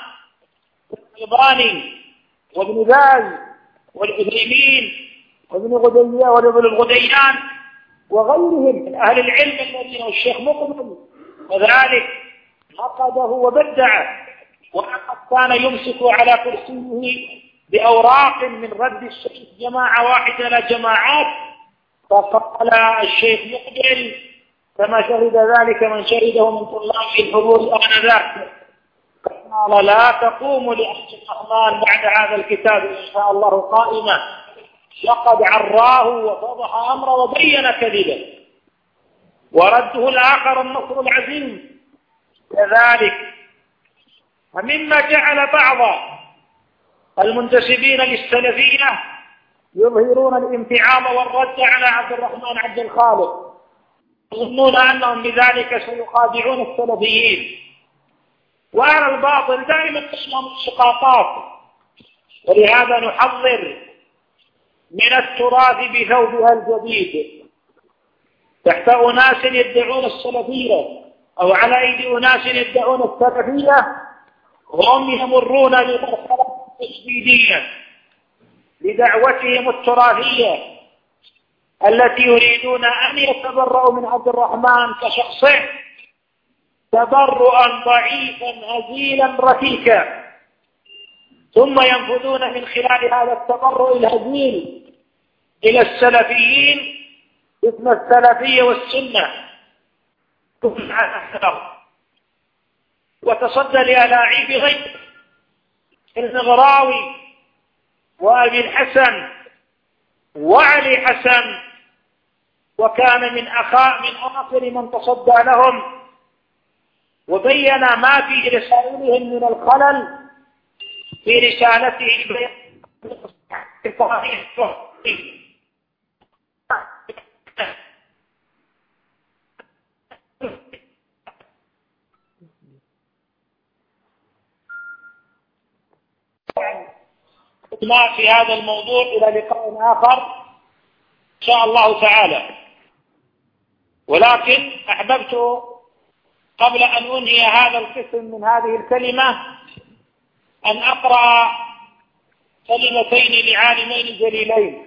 الألباني وابن باز والعثيمين وابن الغديان وغيرهم من أهل العلم الذين والشيخ مقبل، وذلك نقده وبدعه، وقد كان يمسك على كرسيه بأوراق من رد الشيخ جماعة واحدة لا جماعات. فقال الشيخ مقبل كما شهد ذلك من شهده من طلاب الحضور آنذاك، قال لا تقوم لأهل الرحمن بعد هذا الكتاب إن شاء الله قائمة، لقد عراه وفضح أمره وبين كذبه. ورده الآخر النصر العزيز كذلك. ومما جعل بعض المنتسبين للسلفية يظهرون الامتعاض والرد على عبد الرحمن عبد الخالق، يظنون أنهم بذلك سيخادعون السلفيين. وأهل الباطل دائما تسمع الشقاقات، ولهذا نحذر من التراث بثوبها الجديد تحت أناس يدعون السلفية أو على أيدي أناس يدعون السلفية، وهم يمرون بمرحلة تشديدية لدعوتهم التراثية التي يريدون أن يتبرؤوا من عبد الرحمن كشخصه تبرؤا ضعيفا هزيلا ركيكا، ثم ينفذون من خلال هذا التبرؤ الهزيل إلى السلفيين اسم السلفية والسنة، وتصدى لألاعيب غير الغراوي وأبي الحسن وعلي حسن، وكان من آخر من تصدى لهم، وبين ما في رسائلهم من الخلل في رسالته ما في هذا الموضوع إلى لقاء آخر إن شاء الله تعالى. ولكن أحببت قبل أن أنهي هذا القسم من هذه الكلمة أن أقرأ كلمتين لعالمين جليلين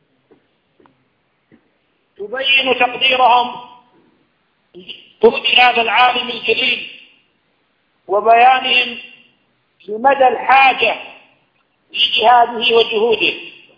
تبين تقديرهم لجهود هذا العالم الجليل وبيانهم بمدى الحاجة لجهاده وجهوده.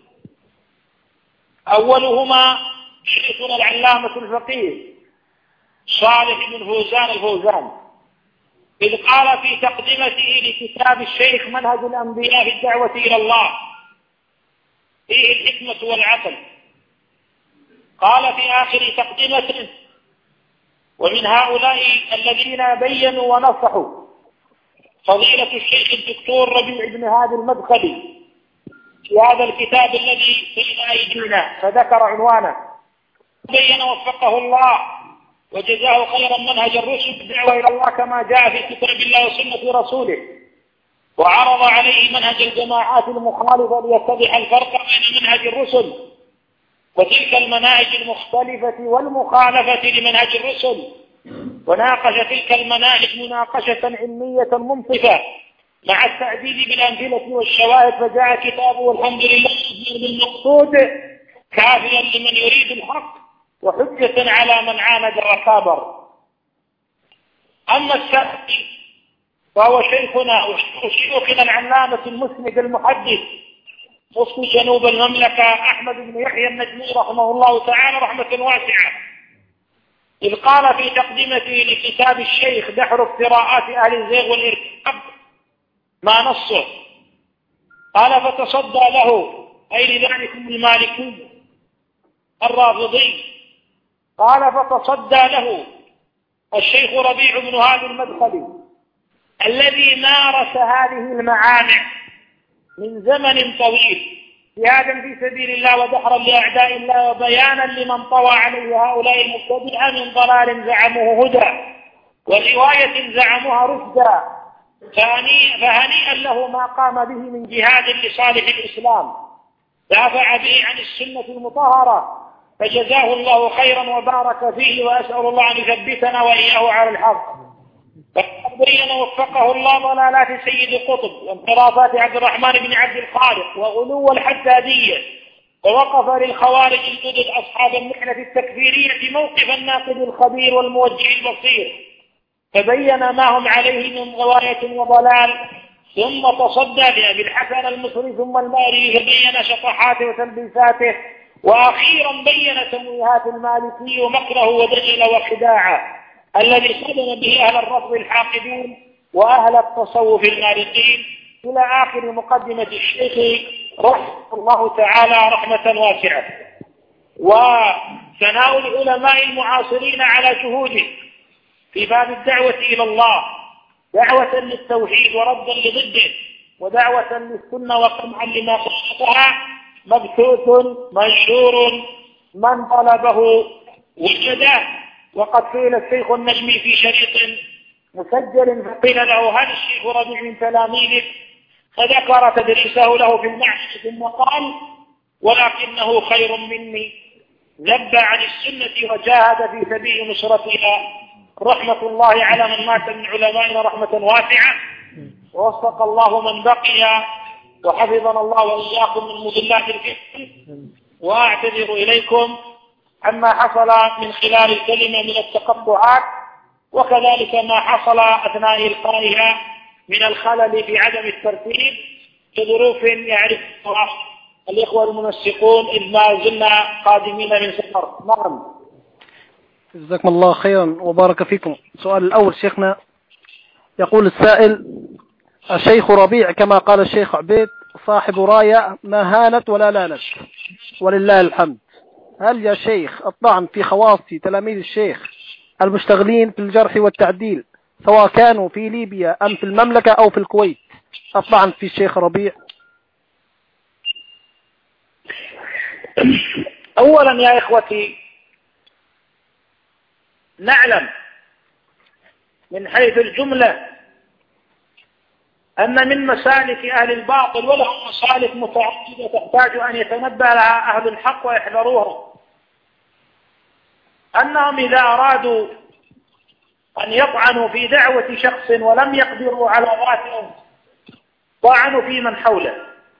أولهما شيخنا العلامة الفقيه صالح بن فوزان الفوزان، إذ قال في تقدمته لكتاب الشيخ منهج الأنبياء في الدعوة إلى الله فيه الحكمة والعقل، قال في آخر تقدمته: ومن هؤلاء الذين بينوا ونصحوا فضيلة الشيخ الدكتور ربيع بن هادي المدخلي في هذا الكتاب الذي بين أيدينا، فذكر عنوانه، بين وفقه الله وجزاه خيرا منهج الرسل بالدعوة إلى الله كما جاء في كتاب الله وسنة رسوله، وعرض عليه منهج الجماعات المخالفة ليتضح الفرق بين منهج الرسل وتلك المناهج المختلفة والمخالفة لمنهج الرسل، وناقش تلك المناهج مناقشة علمية منصفة مع التعديل بالأمثلة والشواهد، فجاء كتابه والحمد لله بالمقصود كافيا لمن يريد الحق وحجة على من عاند وكابر. أما السلفي فهو شيخنا وشيخنا العلامة المسند المحدث مفتي جنوب المملكة أحمد بن يحيى النجمي رحمه الله تعالى رحمة واسعة، إذ قال في تقدمته لكتاب الشيخ دحر افتراءات أهل الزيغ والإرهاب ما نصه، قال: فتصدى له، أي لذلكم المالكي الرافضي، قال: فتصدى له الشيخ ربيع بن هادي المدخلي الذي مارس هذه المعانع من زمن طويل جهادا في سبيل الله ودحرا لأعداء الله وبيانا لمن طوى عليه هؤلاء المبتدعة من ضلال زعموه هدى ورواية زعموها رشدا، فهنيئا له ما قام به من جهاد لصالح الإسلام دافع به عن السنة المطهرة، فجزاه الله خيرا وبارك فيه، وأسأل الله أن يثبتنا وإياه على الحق. فقد بين وفقه الله ضلالات سيد قطب وانحرافات عبد الرحمن بن عبد الخالق وغلو الحدادية، ووقف للخوارج الجدد أصحاب المحنة التكفيرية موقف الناقد الخبير والموجه البصير، فبين ما هم عليه من غواية وضلال، ثم تصدى لأبي الحسن المصري ثم المالكي فبين شطحاته وتلبيساته، وأخيرا بين تمويهات المالكي ومكره ودجل وخداعه الذي صدم به أهل الرفض الحاقدين وأهل التصوف المالكين، إلى آخر مقدمة الشيخ رحمه الله تعالى رحمة واسعة. وثناء العلماء المعاصرين على جهوده في باب الدعوة إلى الله، دعوة للتوحيد وردا لضده، ودعوة للسنة وقمعا لما خلقها، مبثوث منشور من طلبه وجده. وقد قيل الشيخ النجمي في شريط مسجل فقيل له هل الشيخ ربيع من تلاميذك؟ فذكر تدريسه له في المعهد ثم قال ولكنه خير مني، لبى عن السنة وجاهد في سبيل نصرتها، رحمة الله على من مات من علمائنا رحمة واسعة، ووفق الله من بقي وحفظنا الله وإياكم من مضلات الفتن. وأعتذر إليكم عما حصل من خلال الكلمة من التقطعات، وكذلك ما حصل أثناء إلقائها من الخلل في عدم الترتيب لظروف يعرفها الإخوة المنسقون إذ ما زلنا قادمين من سفر. نعم. جزاكم الله خيرا وبارك فيكم. السؤال الأول شيخنا، يقول السائل: الشيخ ربيع كما قال الشيخ عبيد صاحب راية ما هانت ولا لانت ولله الحمد، هل يا شيخ الطعن في خواص تلاميذ الشيخ المشتغلين في الجرح والتعديل سواء كانوا في ليبيا أم في المملكة أو في الكويت الطعن في الشيخ ربيع؟ أولا يا إخوتي، نعلم من حيث الجملة أن من مسالك أهل الباطل ولهم مسالك متعددة تحتاج أن يتنبه لها أهل الحق ويحذروها، أنهم إذا أرادوا أن يطعنوا في دعوة شخص ولم يقدروا على ذاتهم طعنوا في من حوله.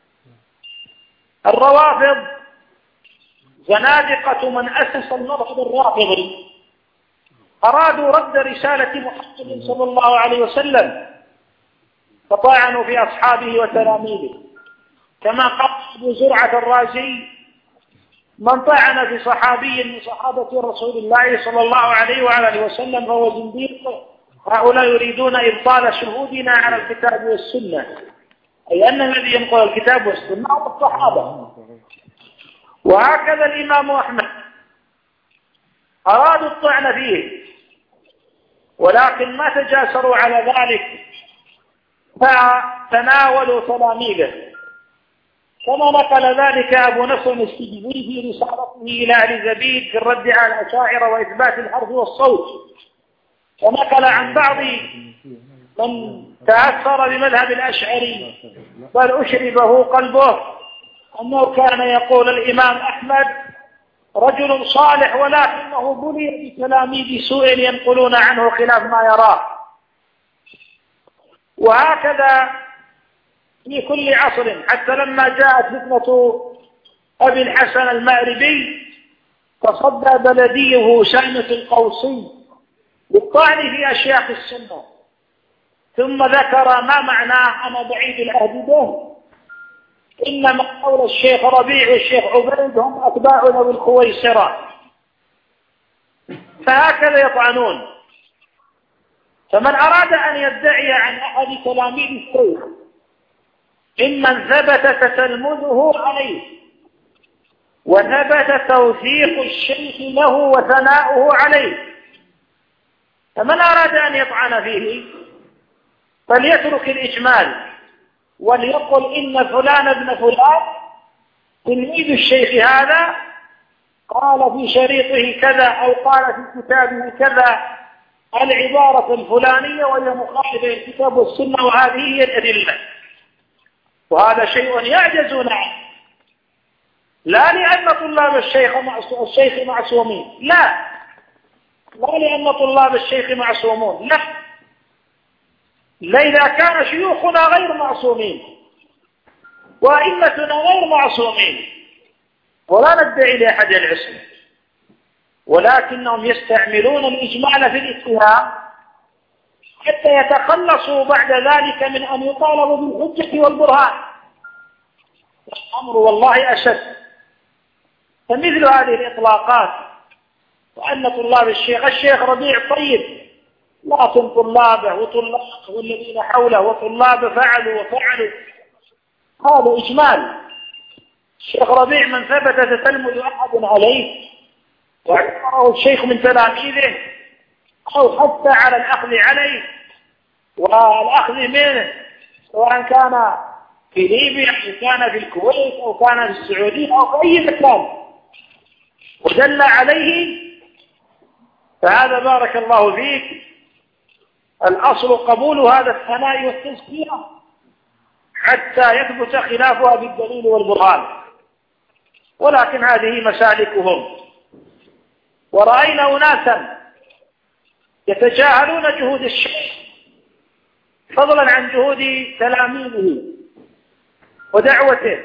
الروافض زنادقة من أسس المذهب الرافضي أرادوا رد رسالة محمد صلى الله عليه وسلم فطعنوا في أصحابه وتلاميذه، كما قال أبو زرعة الرازي: من طعن في صحابي من صحابة رسول الله صلى الله عليه وآله وسلم فهو زنديق. هؤلاء يريدون إبطال شهودنا على الكتاب والسنة، أي أن الذي ينقل الكتاب والسنة هو الصحابة. وهكذا الإمام أحمد أرادوا الطعن فيه، ولكن ما تجاسروا على ذلك فتناولوا تلاميذه، كما نقل ذلك أبو نصر السجزي في رسالته إلى أهل زبيد في الرد على الأشاعرة وإثبات الحرف والصوت، ونقل عن بعض من تأثر بمذهب الأشعري بل أشربه قلبه أنه كان يقول الإمام أحمد رجل صالح ولكنه بلي بتلاميذ سوء ينقلون عنه خلاف ما يراه. وهكذا في كل عصر، حتى لما جاءت فتنة أبي الحسن المأربي تصدى بلديه سلمة القوسي بالطعن في أشياخ السنة، ثم ذكر ما معناه أنا بعيد العهد به، إنما قول الشيخ ربيع والشيخ عبيد هم أتباعنا بالخويصرة. فهكذا يطعنون. فمن أراد أن يدعي عن أحد تلاميذ الشيخ ممن ثبت تتلمذه عليه وثبت توثيق الشيخ له وثناؤه عليه، فمن أراد أن يطعن فيه فليترك الإجمال وليقل إن فلان ابن فلان تلميذ الشيخ هذا قال في شريطه كذا أو قال في كتابه كذا العبارة الفلانية وهي مخالفة للكتاب والسنة، وهذه هي الأدلة. وهذا شيء يعجزون عنه، لا لأن طلاب الشيخ معصومين، لا لأن طلاب الشيخ معصومون، لا إذا كان شيوخنا غير معصومين وأئمتنا غير معصومين، ولا ندعي لأحد العصمة، ولكنهم يستعملون الإجمال في الاتهام حتى يتخلصوا بعد ذلك من أن يطالبوا بالحجة والبرهان. الأمر والله أشد. فمثل هذه الإطلاقات، وأن طلاب الشيخ ربيع طيب، لكن طلابه والذين حوله وطلابه فعلوا وفعلوا، هذا إجمال. الشيخ ربيع من ثبت تتلمذ أحد عليه واعتبره الشيخ من تلاميذه أو حتى على الأخذ عليه والأخذ منه، سواء كان في ليبيا أو كان في الكويت أو كان في السعودية أو في أي مكان، ودل عليه، فهذا بارك الله فيك الأصل قبول هذا الثناء والتزكية حتى يثبت خلافها بالدليل والبرهان. ولكن هذه مسالكهم. ورأينا أناسا يتجاهلون جهود الشيخ فضلا عن جهود تلاميذه ودعوته،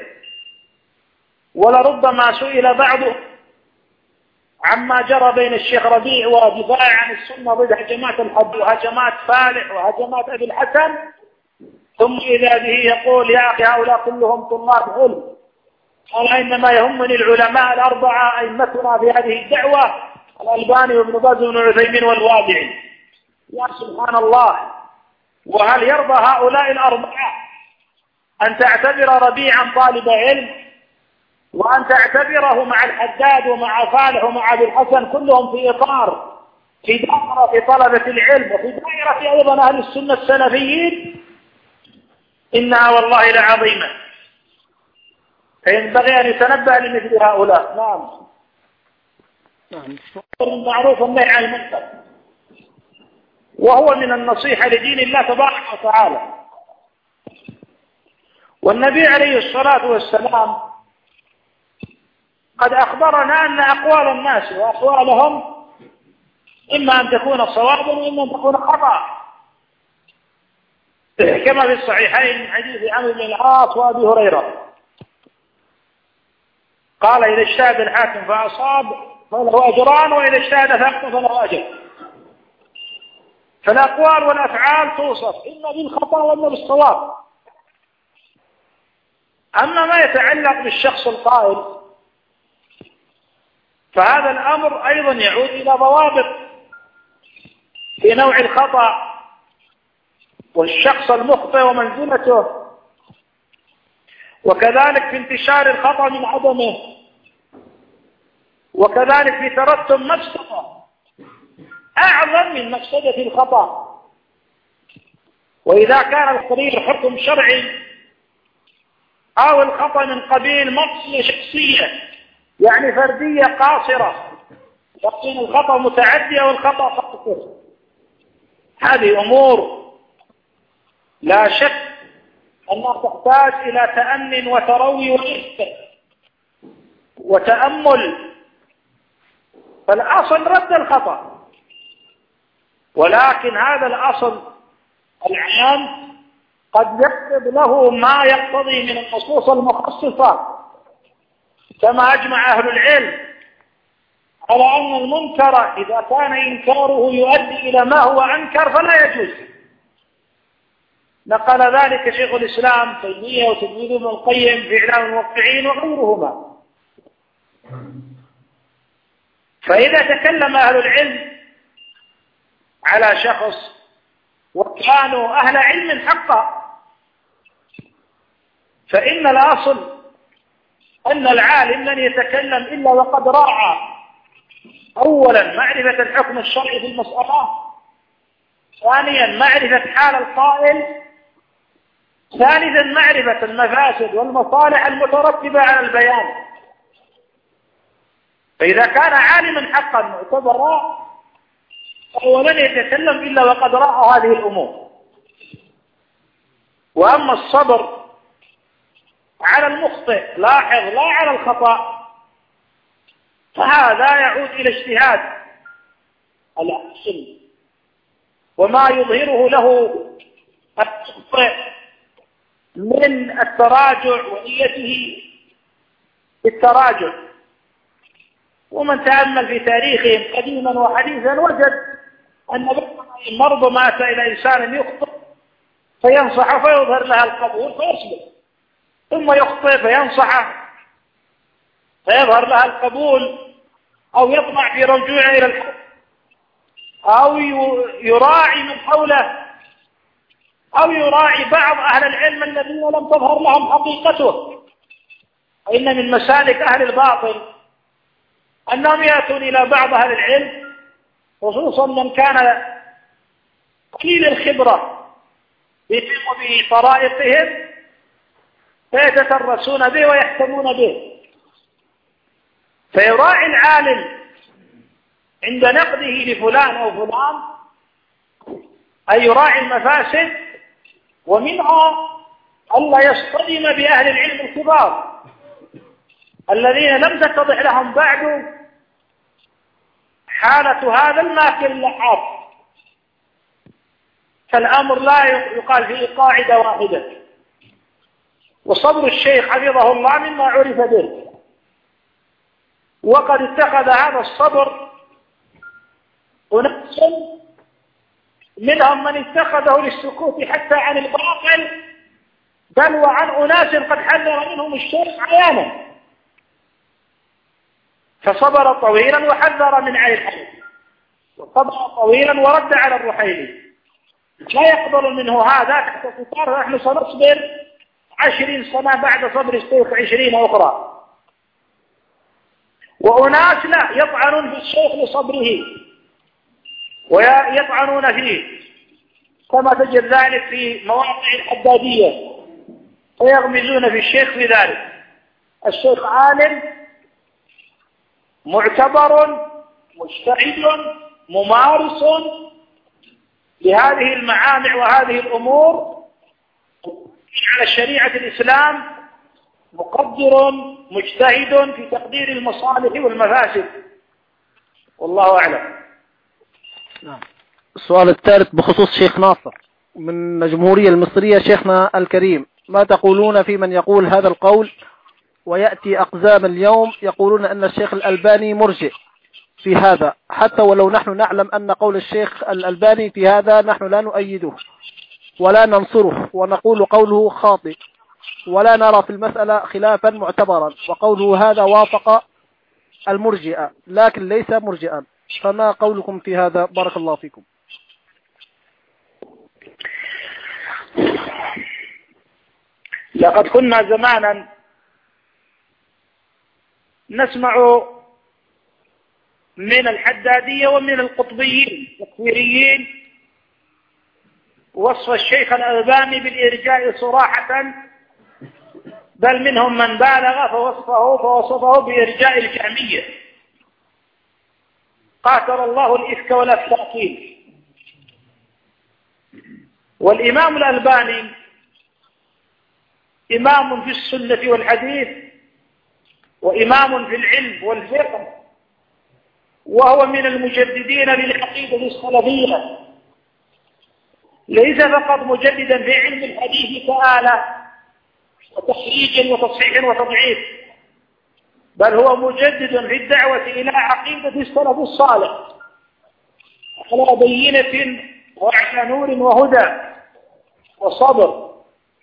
ولربما سئل بعضهم عما جرى بين الشيخ ربيع ودفاع عن السنة ضد هجمات الحد وهجمات فالح وهجمات أبي الحسن، ثم إذا به يقول يا أخي هؤلاء كلهم طلاب علم، قال إنما يهمني العلماء الأربعة أئمتنا في هذه الدعوة، الألباني وابن باز وابن عثيمين والوادعي. يا سبحان الله، وهل يرضى هؤلاء الأربعة أن تعتبر ربيعا طالب علم، وأن تعتبره مع الحداد ومع فالح ومع أبي الحسن كلهم في إطار في دائرة طلبة العلم وفي دائرة أيضا أهل السنة السلفيين؟ إنها والله لعظيمة. فينبغي أن يتنبه لمثل هؤلاء. نعم. المعروف والنهي عن المنكر، وهو من النصيحة لدين الله تبارك وتعالى. والنبي عليه الصلاة والسلام قد أخبرنا أن أقوال الناس وأقوالهم إما أن تكون صوابا وإما أن تكون خطأ، كما في الصحيحين من حديث عمرو بن العاص وأبي هريرة قال إذا اجتهد الحاكم فأصاب فله أجران، وإذا اجتهد فأخطأ فله أجر. فالأقوال والأفعال توصف إما بالخطأ وإما بالصواب. أما ما يتعلق بالشخص القائل فهذا الأمر أيضا يعود إلى ضوابط في نوع الخطأ والشخص المخطئ ومنزلته، وكذلك في انتشار الخطأ من عدمه، وكذلك في ترتب مفسدة أعظم من مفسدة الخطأ. وإذا كان القرير حكم شرعي أو الخطأ من قبيل مقصية شخصية يعني فردية قاصرة، لكن الخطأ متعدي والخطأ قاصر، هذه أمور لا شك أنها تحتاج إلى تأمن وتروي وتأمل. فالأصل رد الخطأ، ولكن هذا الأصل العام قد يقتضي له ما يقتضي من النصوص المخصصة، كما أجمع أهل العلم على أن المنكر إذا كان إنكاره يؤدي إلى ما هو أنكر فلا يجوز. نقل ذلك شيخ الإسلام تيمية وتلميذه ابن القيم في إعلام الموقعين وغيرهما. فإذا تكلم أهل العلم على شخص وكانوا أهل علم حقا، فإن الأصل أن العالم لن يتكلم إلا وقد راعى أولا معرفة الحكم الشرعي في المسألة، ثانيا معرفة حال القائل، ثالثا معرفة المفاسد والمصالح المترتبة على البيان. فإذا كان عالما حقا معتبرا فهو لن يتكلم إلا وقد رأى هذه الأمور. وأما الصبر على المخطئ، لاحظ، لا على الخطأ، فهذا يعود إلى اجتهاد العالم وما يظهره له المخطئ من التراجع ونيته بالتراجع. ومن تأمل في تاريخهم قديما وحديثا وجد أن بعضهم ربما أتى إلى إنسان يخطئ فينصحه فيظهر لها القبول فيصبر، ثم يخطئ فينصحه فيظهر لها القبول، أو يطمع في رجوعه إلى الحق، أو يراعي من حوله، أو يراعي بعض أهل العلم الذين لم تظهر لهم حقيقته. إن من مسالك أهل الباطل أنهم يأتون إلى بعض أهل العلم، خصوصا من كان قليل الخبرة في طرائقهم، فيتترسون به ويحكمون به. فيراعي العالم عند نقده لفلان أو فلان أن يراعي المفاسد، ومنها ألا يصطدم بأهل العلم الكبار الذين لم تتضح لهم بعد حالة هذا الماكر اللحاف. فالأمر لا يقال فيه قاعدة واحدة. وصبر الشيخ حفظه الله مما عرف به، وقد اتخذ هذا الصبر أناس منهم من اتخذه للسكوت حتى عن الباطل، بل وعن أناس قد حذر منهم الشيخ عيانا، فصبر طويلا وحذر من عين الحديث، وصبر طويلا ورد على الرحيلي. لا يقبل منه هذا تحت ستار نحن سنصبر 20 سنة بعد صبر الشيخ 20 أخرى. وأناس لا يطعنون في الشيخ لصبره ويطعنون فيه، كما تجد ذلك في مواقع الحدادية، ويغمزون في الشيخ في ذلك. الشيخ عالم معتبر مجتهد ممارس لهذه المعامع وهذه الأمور على شريعة الإسلام، مقدر مجتهد في تقدير المصالح والمفاسد، والله أعلم. نعم. السؤال الثالث بخصوص شيخ ناصر من الجمهورية المصرية. شيخنا الكريم، ما تقولون في من يقول هذا القول ويأتي أقزام اليوم يقولون أن الشيخ الألباني مرجئ في هذا، حتى ولو نحن نعلم أن قول الشيخ الألباني في هذا نحن لا نؤيده ولا ننصره، ونقول قوله خاطئ، ولا نرى في المسألة خلافا معتبرا، وقوله هذا وافق المرجئة لكن ليس مرجئا. فما قولكم في هذا؟ بارك الله فيكم. لقد كنا زمانا نسمع من الحدادية ومن القطبيين التكفيريين وصف الشيخ الألباني بالإرجاء صراحة، بل منهم من بالغ فوصفه بإرجاء الجهمية. قاتل الله الإفك والأفلاكين. والإمام الألباني إمام في السنة والحديث، وإمام في العلم والفقه، وهو من المجددين للعقيدة السلفية، ليس فقط مجددا في علم الحديث كآلة وتخريج وتصحيح وتضعيف، بل هو مجدد في الدعوة إلى عقيدة السلف الصالح على بينة وعلى نور وهدى وصبر.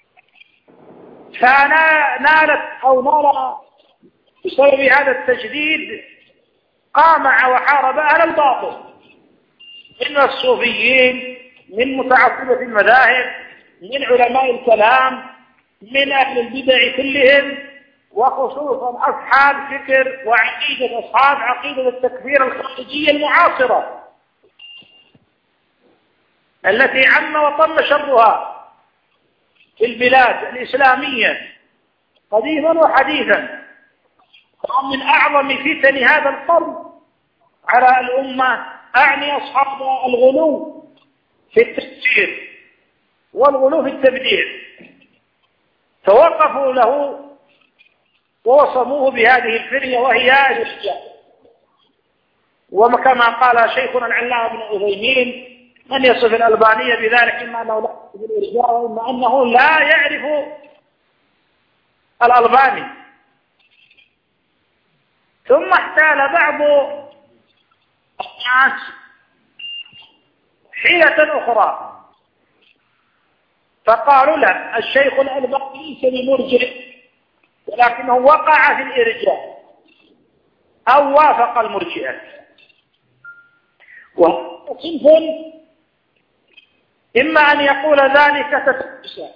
فنالت أو نال بسبب هذا التجديد قامع وحارب أهل الباطل من الصوفيين، من متعصبة المذاهب، من علماء الكلام، من أهل البدع كلهم، وخصوصا أصحاب فكر وعقيدة أصحاب عقيدة التكفير الخارجية المعاصرة التي عم وطم شرها. في البلاد الإسلامية قديما وحديثا، ومن أعظم فتن هذا القرن على الأمة، أعني أصحاب الغلو في التفسير والغلو في التبديع، توقفوا له ووصموه بهذه الفرية وهي الإرجاء. وكما قال شيخنا العلامة ابن عثيمين: من يصف الألبانية بذلك إما أنه لا يعرف الإرجاء وإما أنه لا يعرف الألباني. ثم احتال بعض الناس حيلة أخرى فقالوا: لا، الشيخ الألباني ليس بمرجئ ولكنه وقع في الإرجاء أو وافق المرجئة. وهذا صنف إما أن يقول ذلك تسبسا،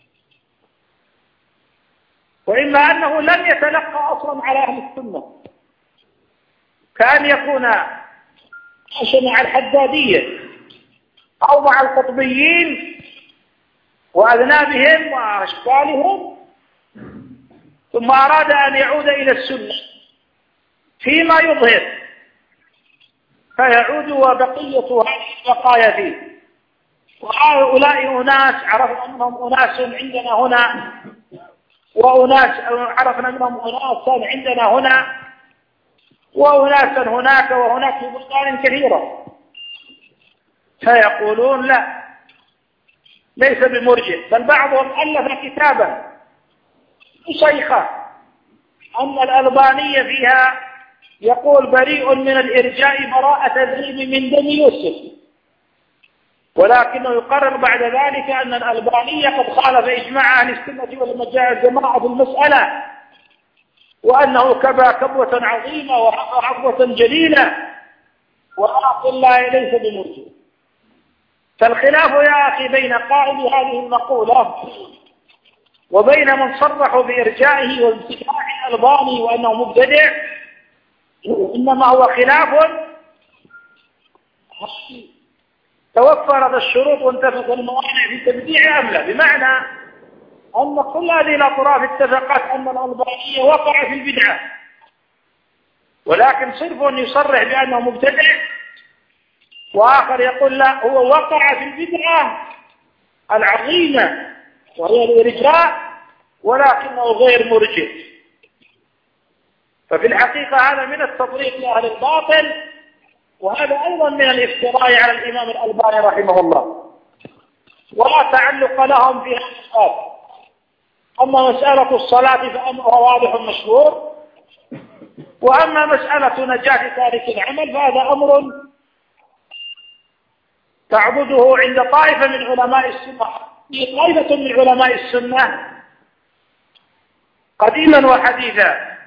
وإما أنه لم يتلقى أصلا على أهل السنة، كأن يكون عاش مع الحدادية أو مع القطبيين وأذنابهم وأشكالهم، ثم أراد أن يعود إلى السنة فيما يظهر، فيعود وبقية هذه البقايا فيه. وهؤلاء أناس عرفنا منهم أناس عندنا هنا، وأناس عرفنا منهم أناسا عندنا هنا، وأناسا هناك وهناك في بلدان كثيرة، فيقولون: لا، ليس بمرجئ، بل بعضهم ألف كتابا شيخة أن الألبانية فيها يقول: بريء من الإرجاء براءة الذئب من دم يوسف، ولكنه يقرر بعد ذلك أن الألبانية قد خالف إجماع أهل السنة والجماعة في المسألة، وأنه كبى كبوة عظيمة وعقوة جليلة، ولكن ليس بمرجئ. فالخلاف يا أخي بين قائل هذه المقولة وبين من صرحوا بإرجائه وانتفاع الألباني وأنه مبتدع، إنما هو خلاف توفرت الشروط وانتفت الموانع في تبديع أم لا، بمعنى أن كل هذه الأطراف اتفقت أن الألباني وقع في البدعة، ولكن صرف يصرح بأنه مبتدع، وآخر يقول: لا، هو وقع في البدعة العظيمة وهي الإرجاء ولكنه غير مرجئ. ففي الحقيقة هذا من التطريق لأهل الباطل، وهذا أيضا من الافتراء على الإمام الألباني رحمه الله، ولا تعلق لهم في هذا الباب. أما مسألة الصلاة فأمرها واضح مشهور، وأما مسألة نجاة تارك العمل فهذا أمر تعبده عند طائفة من علماء السنة، طائفة من علماء السنة قديما وحديثا.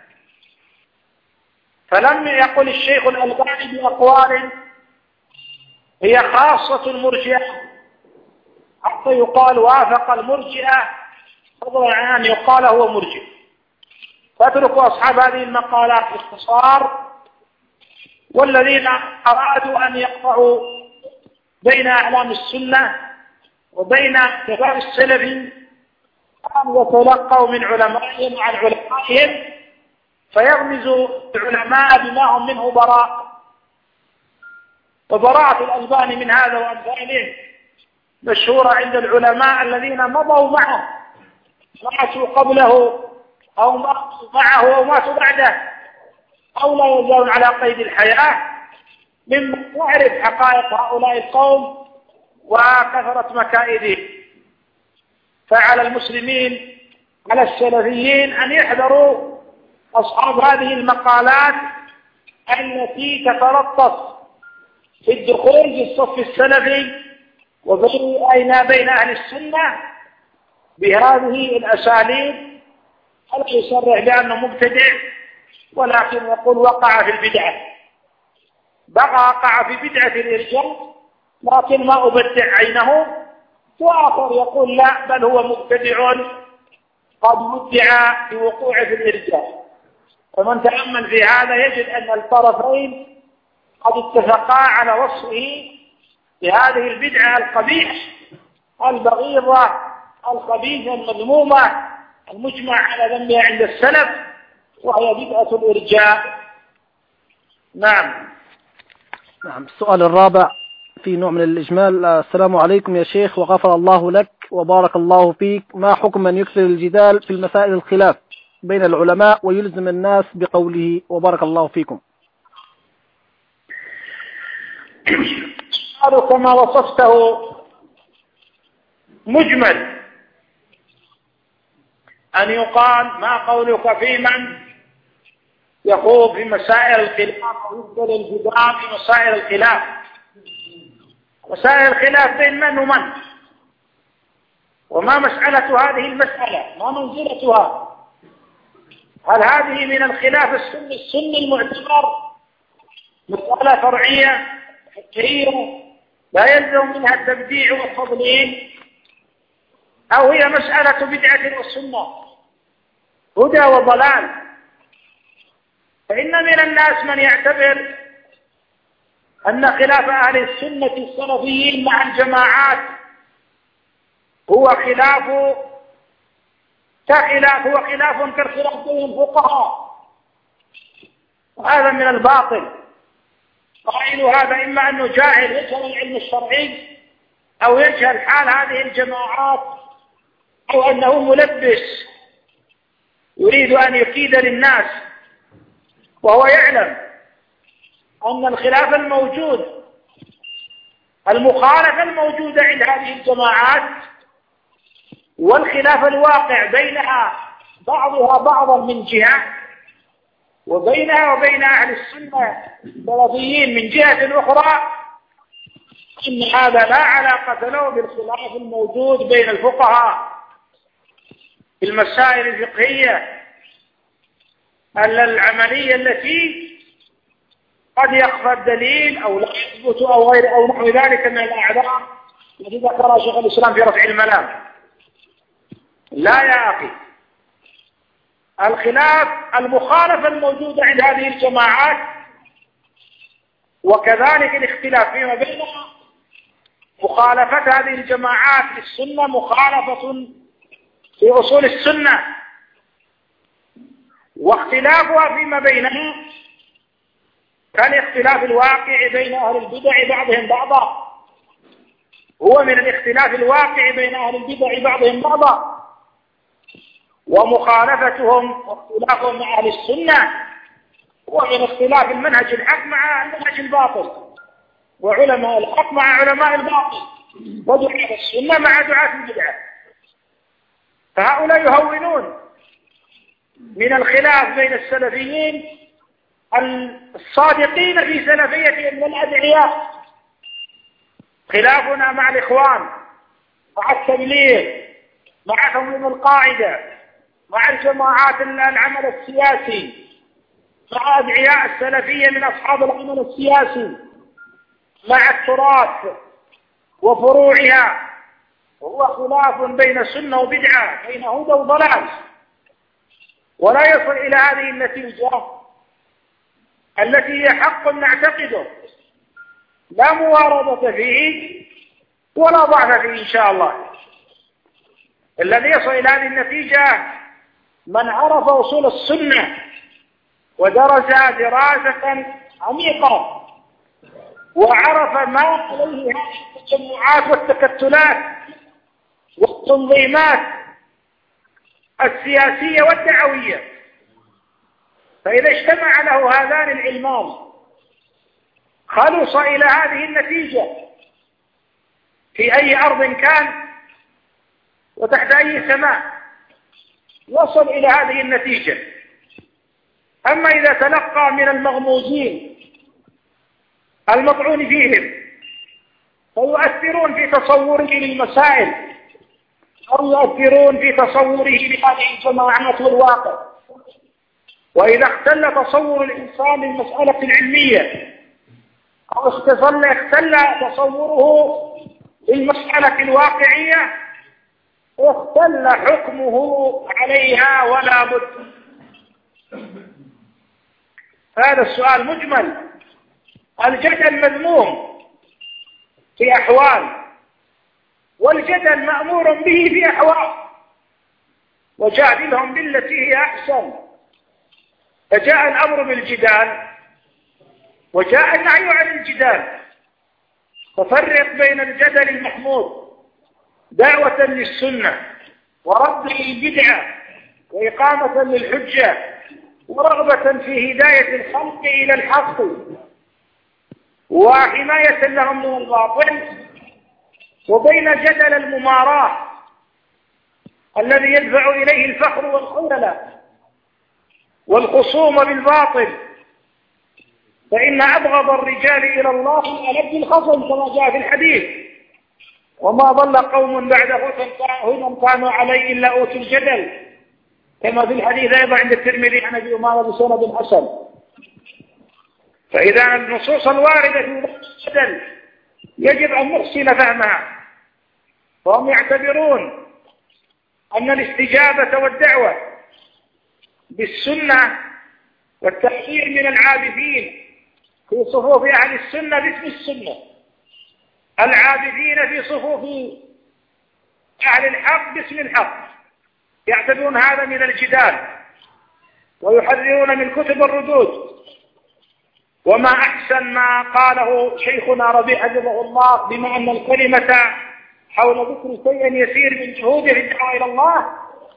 فلم يقل الشيخ الألباني بأقوال هي خاصة المرجئة حتى يقال وافق المرجئة، فضلا عن أن يقال هو مرجئ. فاتركوا أصحاب هذه المقالات باختصار، والذين أرادوا أن يقطعوا بين أعلام السنة وبين كبار السلف أن يتلقوا من علمائهم عن علمائهم، فيغمزوا العلماء بما هم منه براء. وبراءة الألباني من هذا وأمثاله مشهورة عند العلماء الذين مضوا معه، ماتوا قبله أو ماتوا معه أو ماتوا بعده أو لا يزالون على قيد الحياة، ممن يعرف حقائق هؤلاء القوم وكثرة مكائدهم. فعلى المسلمين على السلفيين أن يحذروا أصحاب هذه المقالات التي تتلطف في الدخول في الصف السلفي وبين أهل السنة بهذه الأساليب، التي يصرح بأنه مبتدع ولكن يقول وقع في البدعة، وقع في بدعة الإرجاء لكن ما أبدع عينه، وآخر يقول لا، بل هو مبتدع قد مدعى بوقوع في الإرجاء. فمن تأمل في هذا يجد أن الطرفين قد اتفقا على وصفه بهذه البدعة القبيح البغيضة الخبيثة المذمومة المجمع على ذنبها عند السلف، وهي بدعة الإرجاء. نعم. السؤال الرابع في نوع من الإجمال. السلام عليكم يا شيخ وغفر الله لك وبارك الله فيك، ما حكم من يكثر الجدال في المسائل الخلاف بين العلماء ويلزم الناس بقوله وبارك الله فيكم؟ السؤال كما وصفته مجمل، أن يقال ما قولك في من يخوض في مسائل الخلاف ويبدل الجدال في مسائل الخلاف. مسائل الخلاف بين من ومن، وما مسألة هذه المسألة، ما منزلتها؟ هل هذه من الخلاف السني المعتبر مسألة فرعية فقهية لا يلزم منها التبديع والتضليل، أو هي مسألة بدعة والسنة هدى وضلال؟ فإن من الناس من يعتبر أن خلاف أهل السنة السلفيين مع الجماعات هو خلاف كالخلاف بين الفقهاء، وهذا من الباطل. قائل هذا إما أنه جاهل يجهل العلم الشرعي، أو يجهل حال هذه الجماعات، أو أنه ملبس يريد أن يكيد للناس، وهو يعلم أن الخلاف الموجود، المخالفة الموجودة عند هذه الجماعات، والخلاف الواقع بينها بعضها بعضا من جهة، وبينها وبين أهل السنة السلفيين من جهة أخرى، إن هذا لا علاقة له بالخلاف الموجود بين الفقهاء في المسائل الفقهية العملية التي قد يخفى الدليل أو لا يثبت أو غير أو نحو ذلك من الأعذار التي ذكرها شيخ الإسلام في رفع الملام. لا يا أخي، الخلاف المخالفة الموجودة عند هذه الجماعات، وكذلك الاختلاف فيما بينها، مخالفة هذه الجماعات للسنة مخالفة في أصول السنة، واختلافها فيما بينها كالاختلاف الواقع بين أهل البدع بعضهم بعضا، هو من الاختلاف الواقع بين أهل البدع بعضهم بعضا، ومخالفتهم واختلافهم مع أهل السنة هو من اختلاف المنهج الحق مع المنهج الباطل، وعلماء الحق مع علماء الباطل، ودعاة السنة مع دعاة البدعة. فهؤلاء يهونون من الخلاف بين السلفيين الصادقين في سلفيتهم من الأدعياء، خلافنا مع الإخوان، مع التبليغ، مع تنظيم القاعدة، مع الجماعات العمل السياسي، مع أدعياء السلفية من أصحاب العمل السياسي، مع التراث وفروعها، وهو خلاف بين سنة وبدعة، بين هدى وضلال، ولا يصل إلى هذه النتيجة التي هي حق نعتقده لا مواردة فيه ولا ضعف فيه إن شاء الله. الذي يصل إلى هذه النتيجة من عرف أصول السنة ودرسها دراسة عميقة، وعرف ما عليه هذه التجمعات والتكتلات والتنظيمات السياسية والدعوية. فإذا اجتمع له هذان العلمان خلص إلى هذه النتيجة في أي أرض كان وتحت أي سماء، وصل إلى هذه النتيجة. أما إذا تلقى من المغموزين المطعون فيهم فيؤثرون في تصوره للمسائل، أو يؤثرون في تصوره لهذه الجماعات والواقع، وإذا اختل تصور الإنسان للمسألة العلمية أو اختل تصوره للمسألة الواقعية اختل حكمه عليها ولا بد. هذا السؤال مجمل. الجدل مذموم في أحوال، والجدل مأمور به في أحوال، وجادلهم بالتي هي أحسن. فجاء الأمر بالجدال وجاء النهي عن الجدال. ففرق بين الجدل المحمود دعوة للسنة ورد للبدعة وإقامة للحجة ورغبة في هداية الخلق إلى الحق وحماية لهم من الباطل، وبين جدل المماراة الذي يدفع إليه الفخر والخيلة والخصوم بالباطل. فإن أبغض الرجال إلى الله ألد الخصم كما جاء في الحديث: وما ضل قوم بعد هدى كانوا عليه إلا أوتوا الجدل، كما في الحديث أيضا عند الترمذي عن أبي أمامة بسند حسن. فإذا النصوص الواردة في الجدل يجب أن نحسن فهمها، وهم يعتبرون أن الاستجابة والدعوة بالسنة والتحذير من العابثين في صفوف أهل السنة باسم السنة، العابثين في صفوف أهل الحق باسم الحق، يعتبرون هذا من الجدال ويحذرون من كتب الردود. وما أحسن ما قاله شيخنا ربيع حفظه الله، بما أن الكلمة حول ذكر شيء يسير من جهوده في الدعوة إلى الله،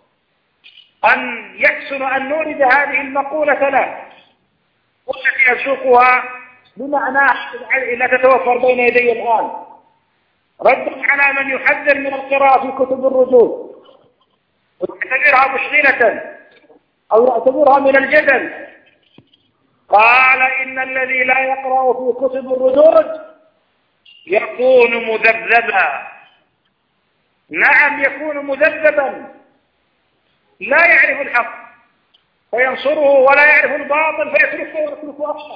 أن يحسن أن نورد هذه المقولة له والتي أسوقها بمعناها لا تتوفر بين يدي الآن، ردا على من يحذر من القراءة في كتب الردود ويعتبرها مشغلة أو يعتبرها من الجدل. قال: إن الذي لا يقرأ في كتب الردود يكون مذبذبا. نعم، يكون مذبذبا، لا يعرف الحق فينصره ولا يعرف الباطل فيتركه ويتركه أحسن،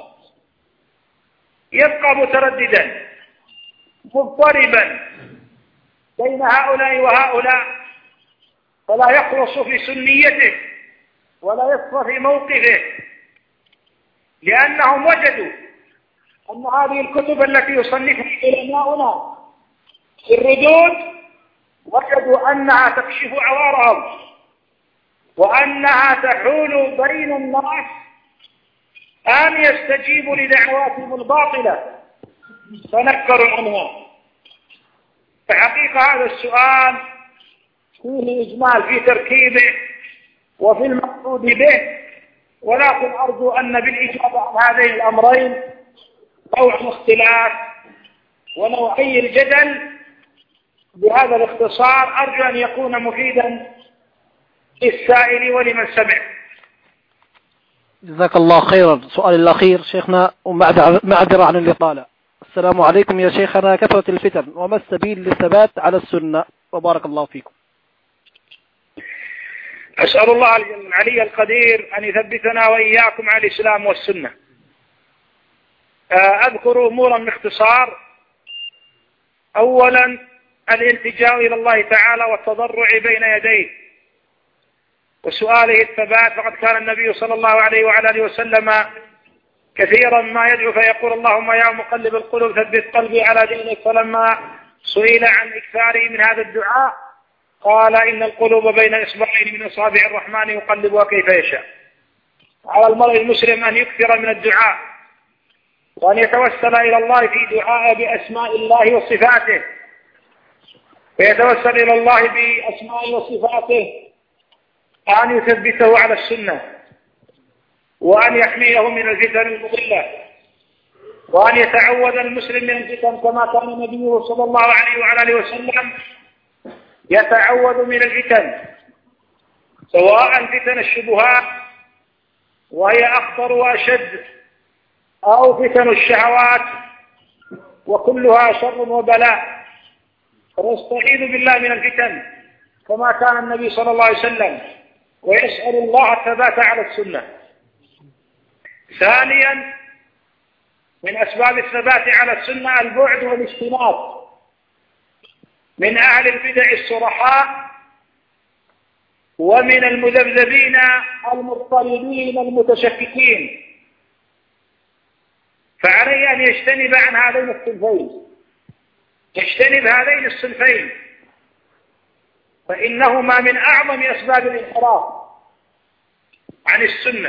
يبقى مترددا مضطربا بين هؤلاء وهؤلاء، فلا يخلص في سنيته ولا يصفى في موقفه، لأنهم وجدوا أن هذه الكتب التي يصنفها علماؤنا في الردود وجدوا أنها تكشف عوارهم وأنها تحول بين الناس أن يستجيبوا لدعواتهم الباطلة فنكروا عنها. فحقيقة هذا السؤال فيه إجمال في تركيبه وفي المقصود به، ولكن أرجو أن بالإجابة عن هذين الأمرين نوع الاختلاف ونوعي الجدل بهذا الاختصار أرجو أن يكون مفيدا للسائل ولمن سمع. جزاك الله خيرا. سؤال الأخير شيخنا، ومعذرة عن الإطالة. السلام عليكم يا شيخنا، كثرة الفتن وما السبيل للثبات على السنة؟ وبارك الله فيكم. أسأل الله العلي القدير أن يثبتنا وإياكم على الإسلام والسنة. أذكر أمورا باختصار. أولا، الالتجاء إلى الله تعالى والتضرع بين يديه وسؤاله الثبات، فقد كان النبي صلى الله عليه وعلى آله وسلم كثيرا ما يدعو فيقول: اللهم يا مقلب القلوب ثبت قلبي على دينك. فلما سئل عن إكثاره من هذا الدعاء قال: إن القلوب بين إصبعين من أصابع الرحمن يقلبها كيف يشاء. على المرء المسلم أن يكثر من الدعاء وأن يتوسل إلى الله في دعاء بأسماء الله وصفاته، فيتوسل إلى الله بأسماء وصفاته أن يثبته على السنة وأن يحميه من الفتن المضلة، وأن يتعوذ المسلم من الفتن كما كان النبي صلى الله عليه وعلى آله وسلم يتعوذ من الفتن، سواء فتن الشبهات وهي أخطر وأشد، أو فتن الشهوات وكلها شر وبلاء، فنستعيذ بالله من الفتن كما كان النبي صلى الله عليه وسلم، ويسأل الله الثبات على السنة. ثانيا، من أسباب الثبات على السنة البعد والاجتناب من أهل البدع الصرحاء ومن المذبذبين المضطربين المتشككين، فعليه أن يجتنب عن هذين الصنفين، يجتنب هذين الصنفين فإنهما من أعظم أسباب الانحراف عن السنة.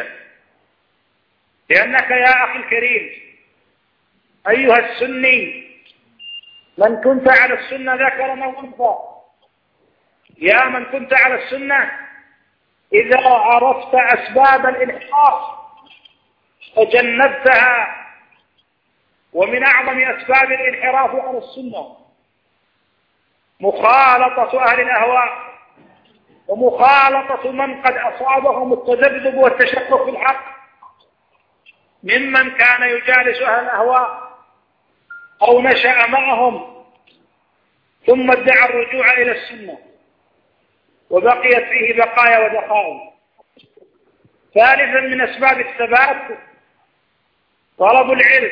لأنك يا أخي الكريم أيها السني، من كنت على السنة ذكرا أو أنثى، يا من كنت على السنة، إذا عرفت أسباب الانحراف فجنبتها. ومن أعظم أسباب الانحراف عن السنة مخالطة أهل الأهواء، ومخالطة من قد أصابهم التذبذب والتشكك في الحق ممن كان يجالس أهل الأهواء أو نشأ معهم ثم ادعى الرجوع إلى السنة وبقيت فيه بقايا ودخائل. ثالثا من أسباب الثبات طلب العلم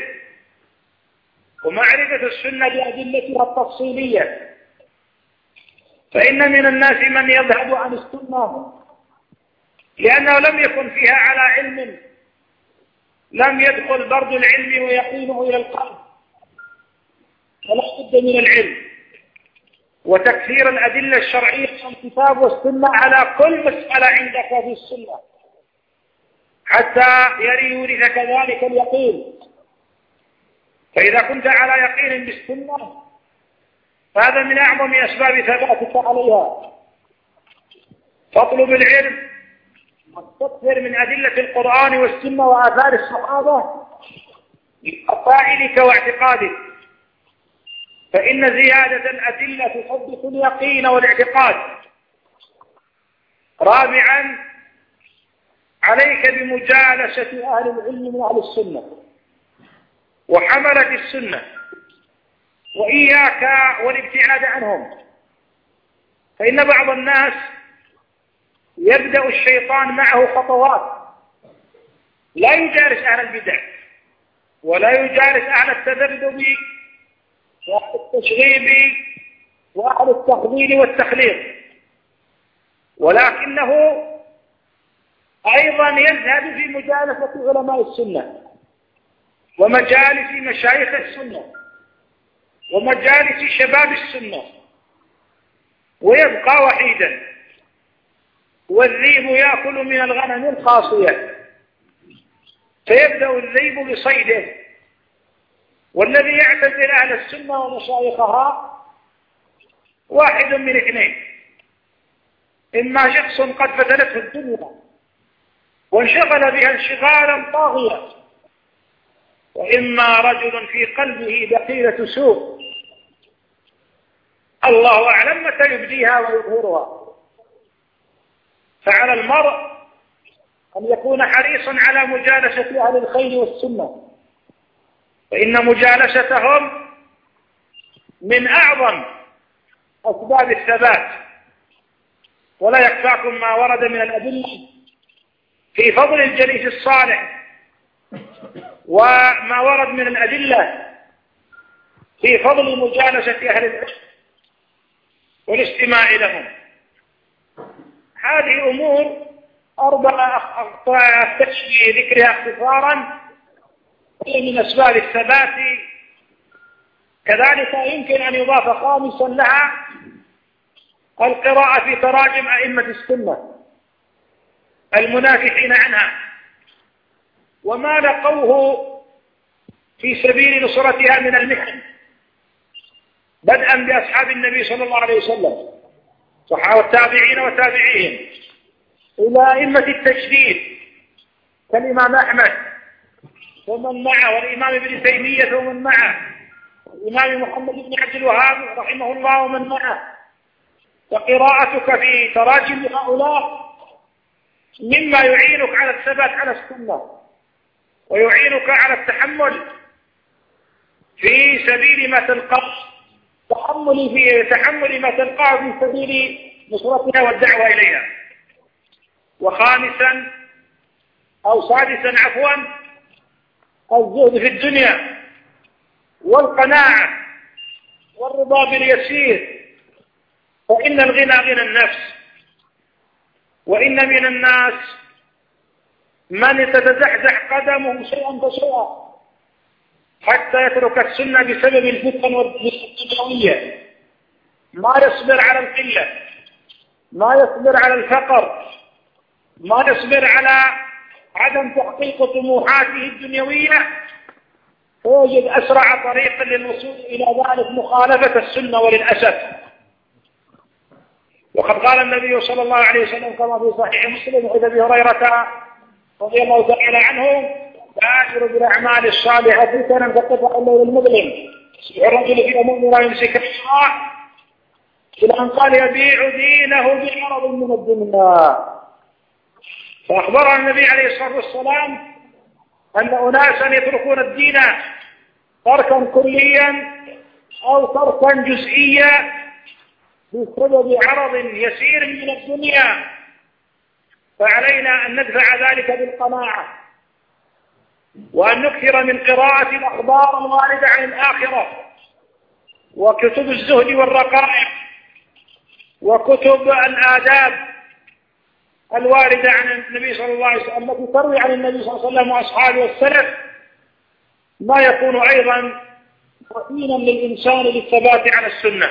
ومعرفة السنة بأدلتها التفصيلية، فإن من الناس من يذهب عن السنة لأنه لم يكن فيها على علم، لم يدخل برد العلم ويقينه إلى القلب، فلا بد من العلم وتكثير الأدلة الشرعية من الكتاب والسنة على كل مسألة عندك في السنة حتى يورثك ذلك اليقين. فإذا كنت على يقين بالسنة فهذا من أعظم أسباب ثباتك عليها. فاطلب العلم واستكثر من أدلة القرآن والسنة وآثار الصحابة لقائلك واعتقادك، فإن زيادة الأدلة تثبت اليقين والاعتقاد. رابعا عليك بمجالسة أهل العلم من أهل السنة وحملة السنة، وإياك والابتعاد عنهم، فإن بعض الناس يبدأ الشيطان معه خطوات، لا يجالس أهل البدع ولا يجالس أهل التذبذب وأهل التشغيب وأهل التخذيل والتخليط، ولكنه أيضا يذهب في مجالسة علماء السنة ومجالس مشايخ السنة ومجالس شباب السنة، ويبقى وحيدا، والذئب يأكل من الغنم الخاصية، فيبدأ الذئب بصيده. والذي يعتزل أهل السنة ومشايخها واحد من اثنين: إما شخص قد فتنته الدنيا وانشغل بها انشغالا طاغيا، وإما رجل في قلبه بقية سوء الله أعلم متى يبديها ويظهرها. فعلى المرء أن يكون حريصا على مجالسة أهل الخير والسنة، فإن مجالستهم من أعظم أسباب الثبات. ولا يكفاكم ما ورد من الأدلة في فضل الجليس الصالح، وما ورد من الأدلة في فضل مجالسة أهل العلم والاستماع لهم. هذه أمور أربعة أستشفي ذكرها اختصارا من أسباب الثبات. كذلك يمكن أن يضاف خامسا لها القراءة في تراجم أئمة السنة المنافحين عنها وما لقوه في سبيل نصرتها من المحن، بدءا بأصحاب النبي صلى الله عليه وسلم والتابعين وتابعيهم إلى أئمة التجديد كالإمام أحمد ومن معه، والإمام ابن تيمية ومن معه، الإمام محمد بن عبد الوهاب رحمه الله ومن معه. وقراءتك في تراجم هؤلاء مما يعينك على الثبات على السنة ويعينك على التحمل في سبيل ما تلقاه، تحمل ما تلقاه في سبيل نصرتها والدعوة إليها. وخامسا أو سادسا عفوا الزهد في الدنيا والقناعة والرضا باليسير، فإن الغنى غنى النفس. وإن من الناس من تتزحزح قدمه شيئا فشيئا حتى يترك السنة بسبب الفتن والدنيوية، ما يصبر على القلة ما يصبر على الفقر، ما يصبر على عدم تحقيق طموحاته الدنيوية، فيجد أسرع طريق للوصول إلى ذلك مخالفة السنة وللأسف. وقد قال النبي صلى الله عليه وسلم كما في صحيح مسلم حديث أبي هريرة رضي الله تعالى عنه: بادروا بالأعمال الصالحة فتنا كقطع الليل المظلم، يصبح الرجل في أمور يمسك الله إلى أن قال يبيع دينه بعرض من الدنيا. فأخبرنا النبي عليه الصلاة والسلام أن أناسا يتركون الدين تركا كليا أو تركا جزئيا بسبب عرض يسير من الدنيا، فعلينا أن ندفع ذلك بالقناعة، وأن نكثر من قراءة الأخبار الواردة عن الآخرة، وكتب الزهد والرقائق، وكتب الآداب الواردة عن النبي صلى الله عليه وسلم التي تروي عن النبي صلى الله عليه وسلم وأصحابه والسلف ما يكون أيضا وسيلا للإنسان للثبات على السنة.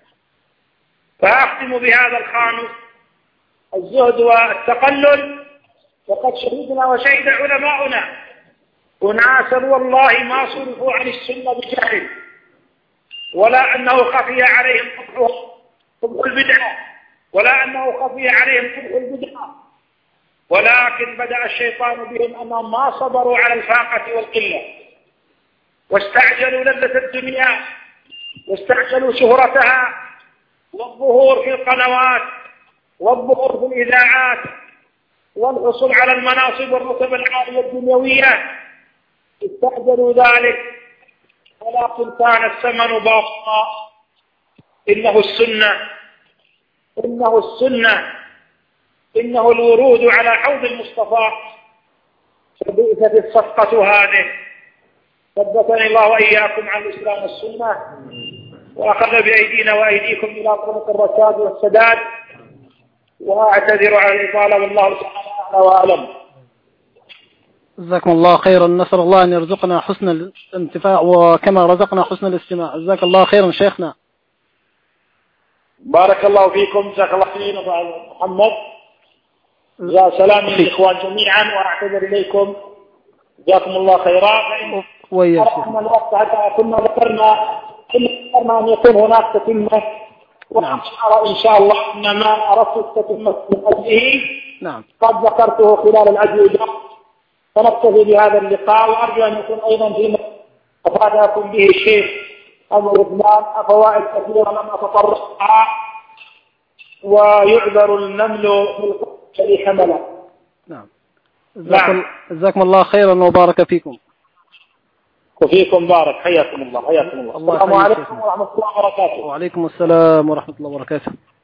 فأختم بهذا الخامس: الزهد والتقلل. وقد شهدنا وشهد علماؤنا أناسا والله ما صرفوا عن السنة بجهل، ولا أنه خفي عليهم قبح البدعة، ولا أنه خفي عليهم قبح البدعة، ولكن بدأ الشيطان بهم أنهم ما صبروا على الفاقة والقلة، واستعجلوا لذة الدنيا، واستعجلوا شهرتها والظهور في القنوات والظهور في الإذاعات والحصول على المناصب والرتب العالية الدنيوية. استعجلوا ذلك، ولكن كان الثمن باقا. إنه السنة، إنه السنة، إنه الورود على حوض المصطفى. فبئست الصفقة هذه. ثبتني الله وإياكم على الإسلام والسنة، وأخذ بأيدينا وأيديكم إلى طريق الرشاد والسداد، وأعتذر على الإطالة، والله تعالى أعلى وأعلم. جزاكم الله خيرا. نسأل الله أن يرزقنا حسن الانتفاع وكما رزقنا حسن الاستماع. جزاك الله خيرا شيخنا. بارك الله فيكم. جزاك الله خيرا محمد. جزاك سلامي للإخوان جميعا وأعتذر إليكم. جزاكم الله خيرا. أرحم الوقت حتى كنا ذكرنا أن يكون هناك تتمة، وأرى إن شاء الله أن ما أردت التتمة من أجله قد ذكرته خلال الأجوبة، فنكتفي بهذا اللقاء، وأرجو أن يكون أيضا فيما أفادكم به الشيخ أبو عثمان فوائد كثيرة لم أتطرقها، ويعذر النمل الذي حمله. جزاكم الله خيرا وبارك فيكم. وفيكم بارك. حياكم الله. حياكم الله. السلام عليكم ورحمة الله وبركاته. وعليكم السلام ورحمة الله وبركاته.